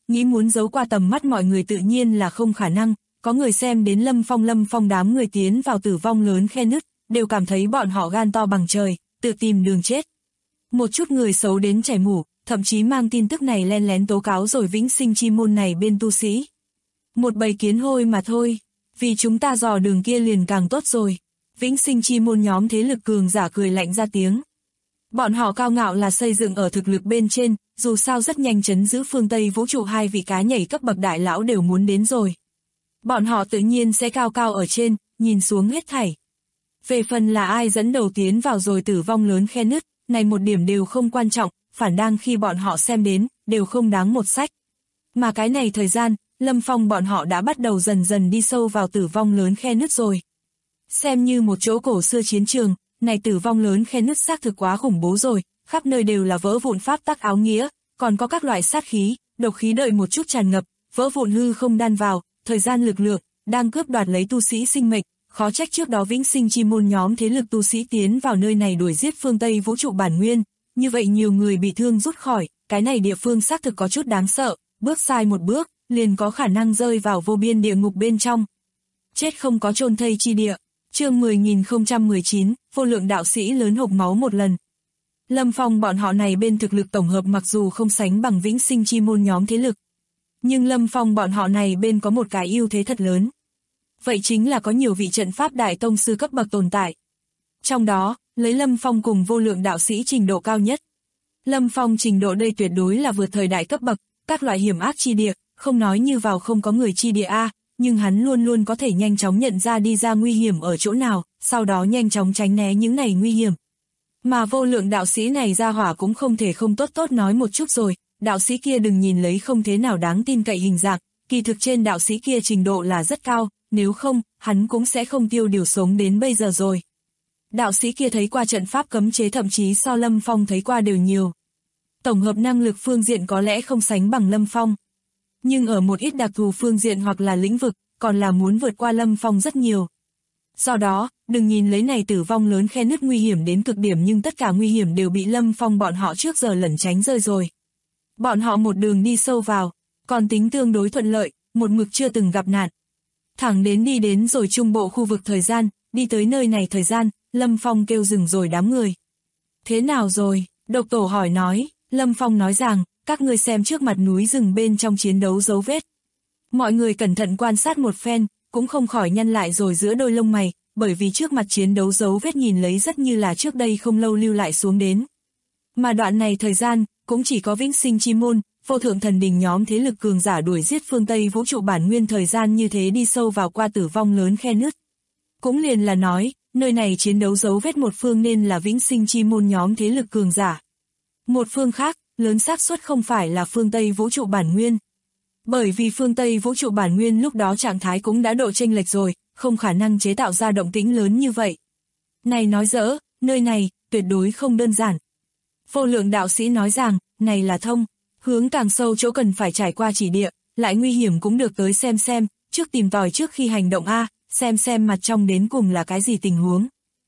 nghĩ muốn giấu qua tầm mắt mọi người tự nhiên là không khả năng, có người xem đến Lâm Phong đám người tiến vào tử vong lớn khe nứt, đều cảm thấy bọn họ gan to bằng trời, tự tìm đường chết. Một chút người xấu đến chảy mủ, thậm chí mang tin tức này len lén tố cáo rồi vĩnh sinh chi môn này bên tu sĩ. Một bầy kiến hôi mà thôi, vì chúng ta dò đường kia liền càng tốt rồi. Vĩnh sinh chi môn nhóm thế lực cường giả cười lạnh ra tiếng. Bọn họ cao ngạo là xây dựng ở thực lực bên trên, dù sao rất nhanh chấn giữ phương Tây vũ trụ hai vị cá nhảy cấp bậc đại lão đều muốn đến rồi. Bọn họ tự nhiên sẽ cao cao ở trên, nhìn xuống hết thảy. Về phần là ai dẫn đầu tiến vào rồi tử vong lớn khe nứt, này một điểm đều không quan trọng, phản đang khi bọn họ xem đến, đều không đáng một sách. Mà cái này thời gian, Lâm Phong bọn họ đã bắt đầu dần dần đi sâu vào tử vong lớn khe nứt rồi. Xem như một chỗ cổ xưa chiến trường, này tử vong lớn khe nứt xác thực quá khủng bố rồi, khắp nơi đều là vỡ vụn pháp tắc áo nghĩa, còn có các loại sát khí, độc khí đợi một chút tràn ngập, vỡ vụn hư không đan vào, thời gian lực lượng, đang cướp đoạt lấy tu sĩ sinh mệnh, khó trách trước đó vĩnh sinh chi môn nhóm thế lực tu sĩ tiến vào nơi này đuổi giết phương Tây vũ trụ bản nguyên, như vậy nhiều người bị thương rút khỏi, cái này địa phương xác thực có chút đáng sợ, bước sai một bước, liền có khả năng rơi vào vô biên địa ngục bên trong. Chết không có chôn thây chi địa. Chương 10.019, vô lượng đạo sĩ lớn hộc máu một lần. Lâm Phong bọn họ này bên thực lực tổng hợp mặc dù không sánh bằng vĩnh sinh chi môn nhóm thế lực. Nhưng Lâm Phong bọn họ này bên có một cái ưu thế thật lớn. Vậy chính là có nhiều vị trận pháp đại tông sư cấp bậc tồn tại. Trong đó, lấy Lâm Phong cùng vô lượng đạo sĩ trình độ cao nhất. Lâm Phong trình độ đây tuyệt đối là vượt thời đại cấp bậc, các loại hiểm ác chi địa, không nói như vào không có người chi địa A. Nhưng hắn luôn luôn có thể nhanh chóng nhận ra đi ra nguy hiểm ở chỗ nào, sau đó nhanh chóng tránh né những này nguy hiểm. Mà vô lượng đạo sĩ này ra hỏa cũng không thể không tốt nói một chút rồi, đạo sĩ kia đừng nhìn lấy không thế nào đáng tin cậy hình dạng, kỳ thực trên đạo sĩ kia trình độ là rất cao, nếu không, hắn cũng sẽ không tiêu điều sống đến bây giờ rồi. Đạo sĩ kia thấy qua trận pháp cấm chế thậm chí so Lâm Phong thấy qua đều nhiều. Tổng hợp năng lực phương diện có lẽ không sánh bằng Lâm Phong. Nhưng ở một ít đặc thù phương diện hoặc là lĩnh vực, còn là muốn vượt qua Lâm Phong rất nhiều. Do đó, đừng nhìn lấy này tử vong lớn khe nứt nguy hiểm đến cực điểm nhưng tất cả nguy hiểm đều bị Lâm Phong bọn họ trước giờ lẩn tránh rơi rồi. Bọn họ một đường đi sâu vào, còn tính tương đối thuận lợi, một mực chưa từng gặp nạn. Thẳng đến đi đến rồi trung bộ khu vực thời gian, đi tới nơi này thời gian, Lâm Phong kêu dừng rồi đám người. Thế nào rồi? Độc Tổ hỏi nói, Lâm Phong nói rằng, các ngươi xem trước mặt núi rừng bên trong chiến đấu dấu vết. Mọi người cẩn thận quan sát một phen, cũng không khỏi nhăn lại rồi giữa đôi lông mày, bởi vì trước mặt chiến đấu dấu vết nhìn lấy rất như là trước đây không lâu lưu lại xuống đến. Mà đoạn này thời gian, cũng chỉ có vĩnh sinh chi môn, vô thượng thần đình nhóm thế lực cường giả đuổi giết phương Tây vũ trụ bản nguyên thời gian như thế đi sâu vào qua tử vong lớn khe nứt. Cũng liền là nói, nơi này chiến đấu dấu vết một phương nên là vĩnh sinh chi môn nhóm thế lực cường giả. Một phương khác, lớn xác suất không phải là phương Tây vũ trụ bản nguyên. Bởi vì phương Tây vũ trụ bản nguyên lúc đó trạng thái cũng đã độ chênh lệch rồi, không khả năng chế tạo ra động tĩnh lớn như vậy. Này nói dỡ, nơi này, tuyệt đối không đơn giản. Vô lượng đạo sĩ nói rằng, này là thông, hướng càng sâu chỗ cần phải trải qua chỉ địa, lại nguy hiểm cũng được tới xem, trước tìm tòi trước khi hành động A, xem mặt trong đến cùng là cái gì tình huống.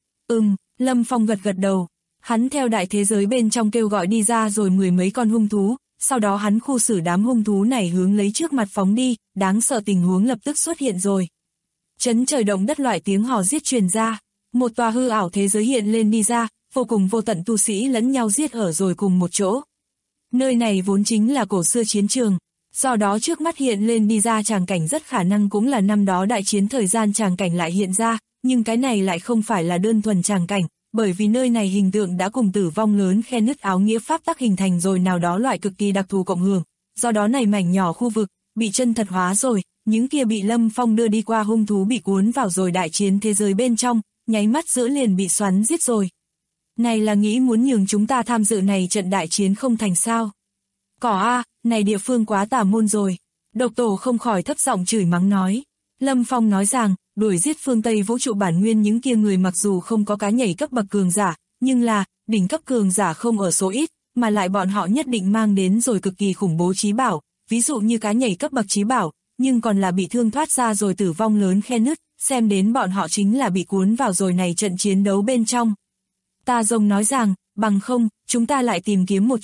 Lâm Phong gật đầu. Hắn theo đại thế giới bên trong kêu gọi đi ra rồi mười mấy con hung thú, sau đó hắn khu xử đám hung thú này hướng lấy trước mặt phóng đi, đáng sợ tình huống lập tức xuất hiện rồi. Chấn trời động đất loại tiếng hò giết truyền ra, một tòa hư ảo thế giới hiện lên đi ra, vô cùng vô tận tu sĩ lẫn nhau giết ở rồi cùng một chỗ. Nơi này vốn chính là cổ xưa chiến trường, do đó trước mắt hiện lên đi ra tràng cảnh rất khả năng cũng là năm đó đại chiến thời gian tràng cảnh lại hiện ra, nhưng cái này lại không phải là đơn thuần tràng cảnh. Bởi vì nơi này hình tượng đã cùng tử vong lớn khe nứt áo nghĩa pháp tắc hình thành rồi nào đó loại cực kỳ đặc thù cộng hưởng, do đó này mảnh nhỏ khu vực, bị chân thật hóa rồi, những kia bị Lâm Phong đưa đi qua hung thú bị cuốn vào rồi đại chiến thế giới bên trong, nháy mắt giữa liền bị xoắn giết rồi. Này là nghĩ muốn nhường chúng ta tham dự này trận đại chiến không thành sao? Cỏ a, này địa phương quá tà môn rồi. Độc Tổ không khỏi thấp giọng chửi mắng nói. Lâm Phong nói rằng, đuổi giết phương Tây vũ trụ bản nguyên những kia người mặc dù không có cá nhảy cấp bậc cường giả, nhưng là, đỉnh cấp cường giả không ở số ít, mà lại bọn họ nhất định mang đến rồi cực kỳ khủng bố chí bảo, ví dụ như cá nhảy cấp bậc chí bảo, nhưng còn là bị thương thoát ra rồi tử vong lớn khe nứt, xem đến bọn họ chính là bị cuốn vào rồi này trận chiến đấu bên trong. Ta rồng nói rằng, bằng không, chúng ta lại tìm kiếm một chút,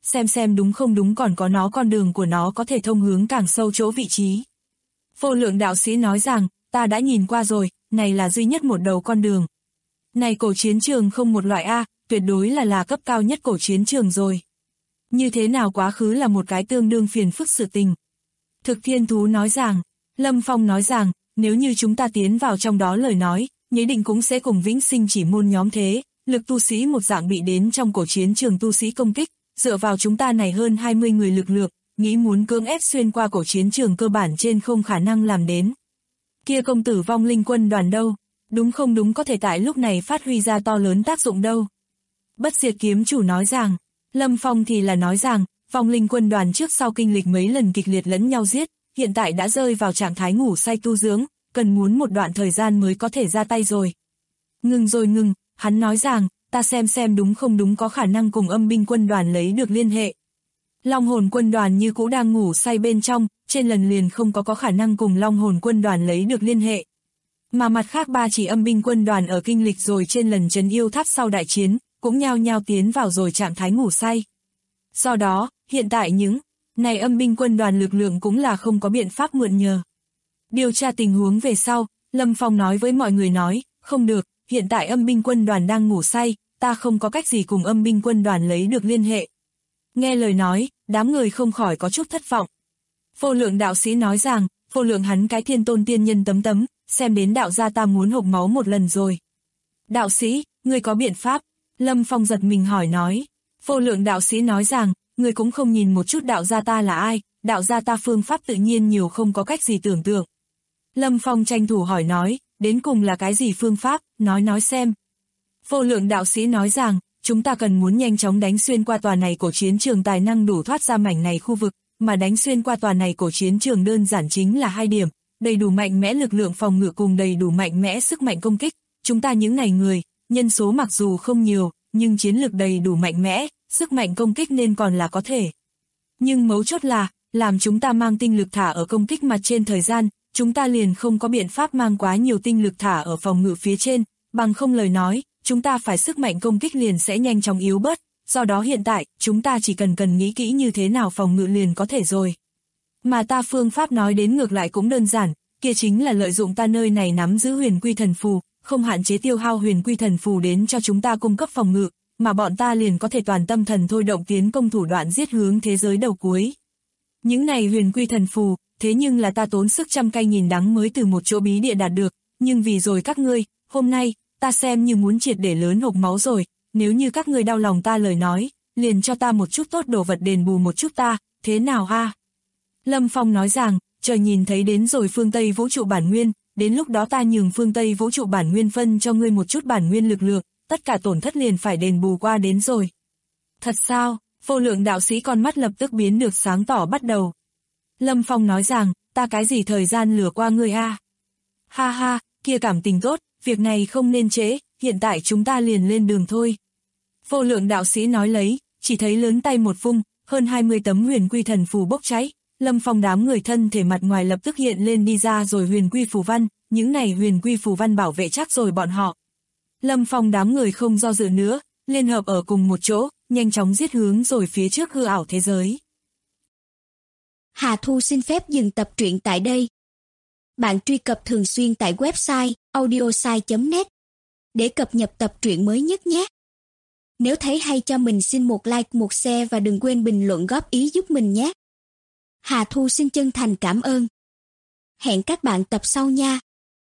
xem đúng không đúng, còn có nó con đường của nó có thể thông hướng càng sâu chỗ vị trí. Vô lượng đạo sĩ nói rằng, ta đã nhìn qua rồi, này là duy nhất một đầu con đường. Này cổ chiến trường không một loại A, tuyệt đối là cấp cao nhất cổ chiến trường rồi. Như thế nào quá khứ là một cái tương đương phiền phức sự tình. Thực Thiên Thú nói rằng, Lâm Phong nói rằng, nếu như chúng ta tiến vào trong đó lời nói, nhất định cũng sẽ cùng Vĩnh Sinh Chỉ Môn nhóm thế, lực tu sĩ một dạng bị đến trong cổ chiến trường tu sĩ công kích, dựa vào chúng ta này hơn 20 người lực lượng, nghĩ muốn cưỡng ép xuyên qua cổ chiến trường cơ bản trên không khả năng làm đến. Kia công tử vong linh quân đoàn đâu, đúng không đúng có thể tại lúc này phát huy ra to lớn tác dụng đâu. Bất diệt kiếm chủ nói rằng, Lâm Phong thì là nói rằng, vong linh quân đoàn trước sau kinh lịch mấy lần kịch liệt lẫn nhau giết, hiện tại đã rơi vào trạng thái ngủ say tu dưỡng, cần muốn một đoạn thời gian mới có thể ra tay rồi. Ngừng rồi ngừng, hắn nói rằng, ta xem đúng không đúng có khả năng cùng âm binh quân đoàn lấy được liên hệ. Long hồn quân đoàn như cũ đang ngủ say bên trong, trên lần liền không có khả năng cùng long hồn quân đoàn lấy được liên hệ. Mà mặt khác ba chỉ âm binh quân đoàn ở kinh lịch rồi trên lần trấn yêu tháp sau đại chiến, cũng nhao nhao tiến vào rồi trạng thái ngủ say. Do đó, hiện tại những này âm binh quân đoàn lực lượng cũng là không có biện pháp mượn nhờ. Điều tra tình huống về sau, Lâm Phong nói với mọi người nói, không được, hiện tại âm binh quân đoàn đang ngủ say, ta không có cách gì cùng âm binh quân đoàn lấy được liên hệ. Nghe lời nói, đám người không khỏi có chút thất vọng. Vô lượng đạo sĩ nói rằng, vô lượng hắn cái thiên tôn tiên nhân tấm, xem đến đạo gia ta muốn hộc máu một lần rồi. Đạo sĩ, ngươi có biện pháp? Lâm Phong giật mình hỏi nói. Vô lượng đạo sĩ nói rằng, ngươi cũng không nhìn một chút đạo gia ta là ai, đạo gia ta phương pháp tự nhiên nhiều không có cách gì tưởng tượng. Lâm Phong tranh thủ hỏi nói, đến cùng là cái gì phương pháp, nói xem. Vô lượng đạo sĩ nói rằng, chúng ta cần muốn nhanh chóng đánh xuyên qua tòa này cổ chiến trường tài năng đủ thoát ra mảnh này khu vực, mà đánh xuyên qua tòa này cổ chiến trường đơn giản chính là hai điểm, đầy đủ mạnh mẽ lực lượng phòng ngự cùng đầy đủ mạnh mẽ sức mạnh công kích. Chúng ta những này người, nhân số mặc dù không nhiều, nhưng chiến lực đầy đủ mạnh mẽ, sức mạnh công kích nên còn là có thể. Nhưng mấu chốt là, làm chúng ta mang tinh lực thả ở công kích mặt trên thời gian, chúng ta liền không có biện pháp mang quá nhiều tinh lực thả ở phòng ngự phía trên, bằng không lời nói, chúng ta phải sức mạnh công kích liền sẽ nhanh chóng yếu bớt, do đó hiện tại, chúng ta chỉ cần nghĩ kỹ như thế nào phòng ngự liền có thể rồi. Mà ta phương pháp nói đến ngược lại cũng đơn giản, kia chính là lợi dụng ta nơi này nắm giữ huyền quy thần phù, không hạn chế tiêu hao huyền quy thần phù đến cho chúng ta cung cấp phòng ngự, mà bọn ta liền có thể toàn tâm thần thôi động tiến công thủ đoạn giết hướng thế giới đầu cuối. Những này huyền quy thần phù, thế nhưng là ta tốn sức trăm cay nghìn đắng mới từ một chỗ bí địa đạt được, nhưng vì rồi các ngươi, hôm nay, ta xem như muốn triệt để lớn hộc máu rồi, nếu như các ngươi đau lòng ta lời nói, liền cho ta một chút tốt đồ vật đền bù một chút ta, thế nào ha? Lâm Phong nói rằng, trời nhìn thấy đến rồi phương Tây vũ trụ bản nguyên, đến lúc đó ta nhường phương Tây vũ trụ bản nguyên phân cho ngươi một chút bản nguyên lực lượng, tất cả tổn thất liền phải đền bù qua đến rồi. Thật sao? Vô lượng đạo sĩ con mắt lập tức biến được sáng tỏ bắt đầu. Lâm Phong nói rằng, ta cái gì thời gian lừa qua ngươi a? Ha ha, kia cảm tình tốt, việc này không nên trễ, hiện tại chúng ta liền lên đường thôi. Vô lượng đạo sĩ nói lấy, chỉ thấy lớn tay một vung, hơn 20 tấm huyền quy thần phù bốc cháy, Lâm Phong đám người thân thể mặt ngoài lập tức hiện lên đi ra rồi huyền quy phù văn, những này huyền quy phù văn bảo vệ chắc rồi bọn họ. Lâm Phong đám người không do dự nữa, liên hợp ở cùng một chỗ, nhanh chóng giết hướng rồi phía trước hư ảo thế giới. Hà Thu xin phép dừng tập truyện tại đây. Bạn truy cập thường xuyên tại website audiosai.net để cập nhật tập truyện mới nhất nhé. Nếu thấy hay cho mình xin một like, một share và đừng quên bình luận góp ý giúp mình nhé. Hà Thu xin chân thành cảm ơn. Hẹn các bạn tập sau nha.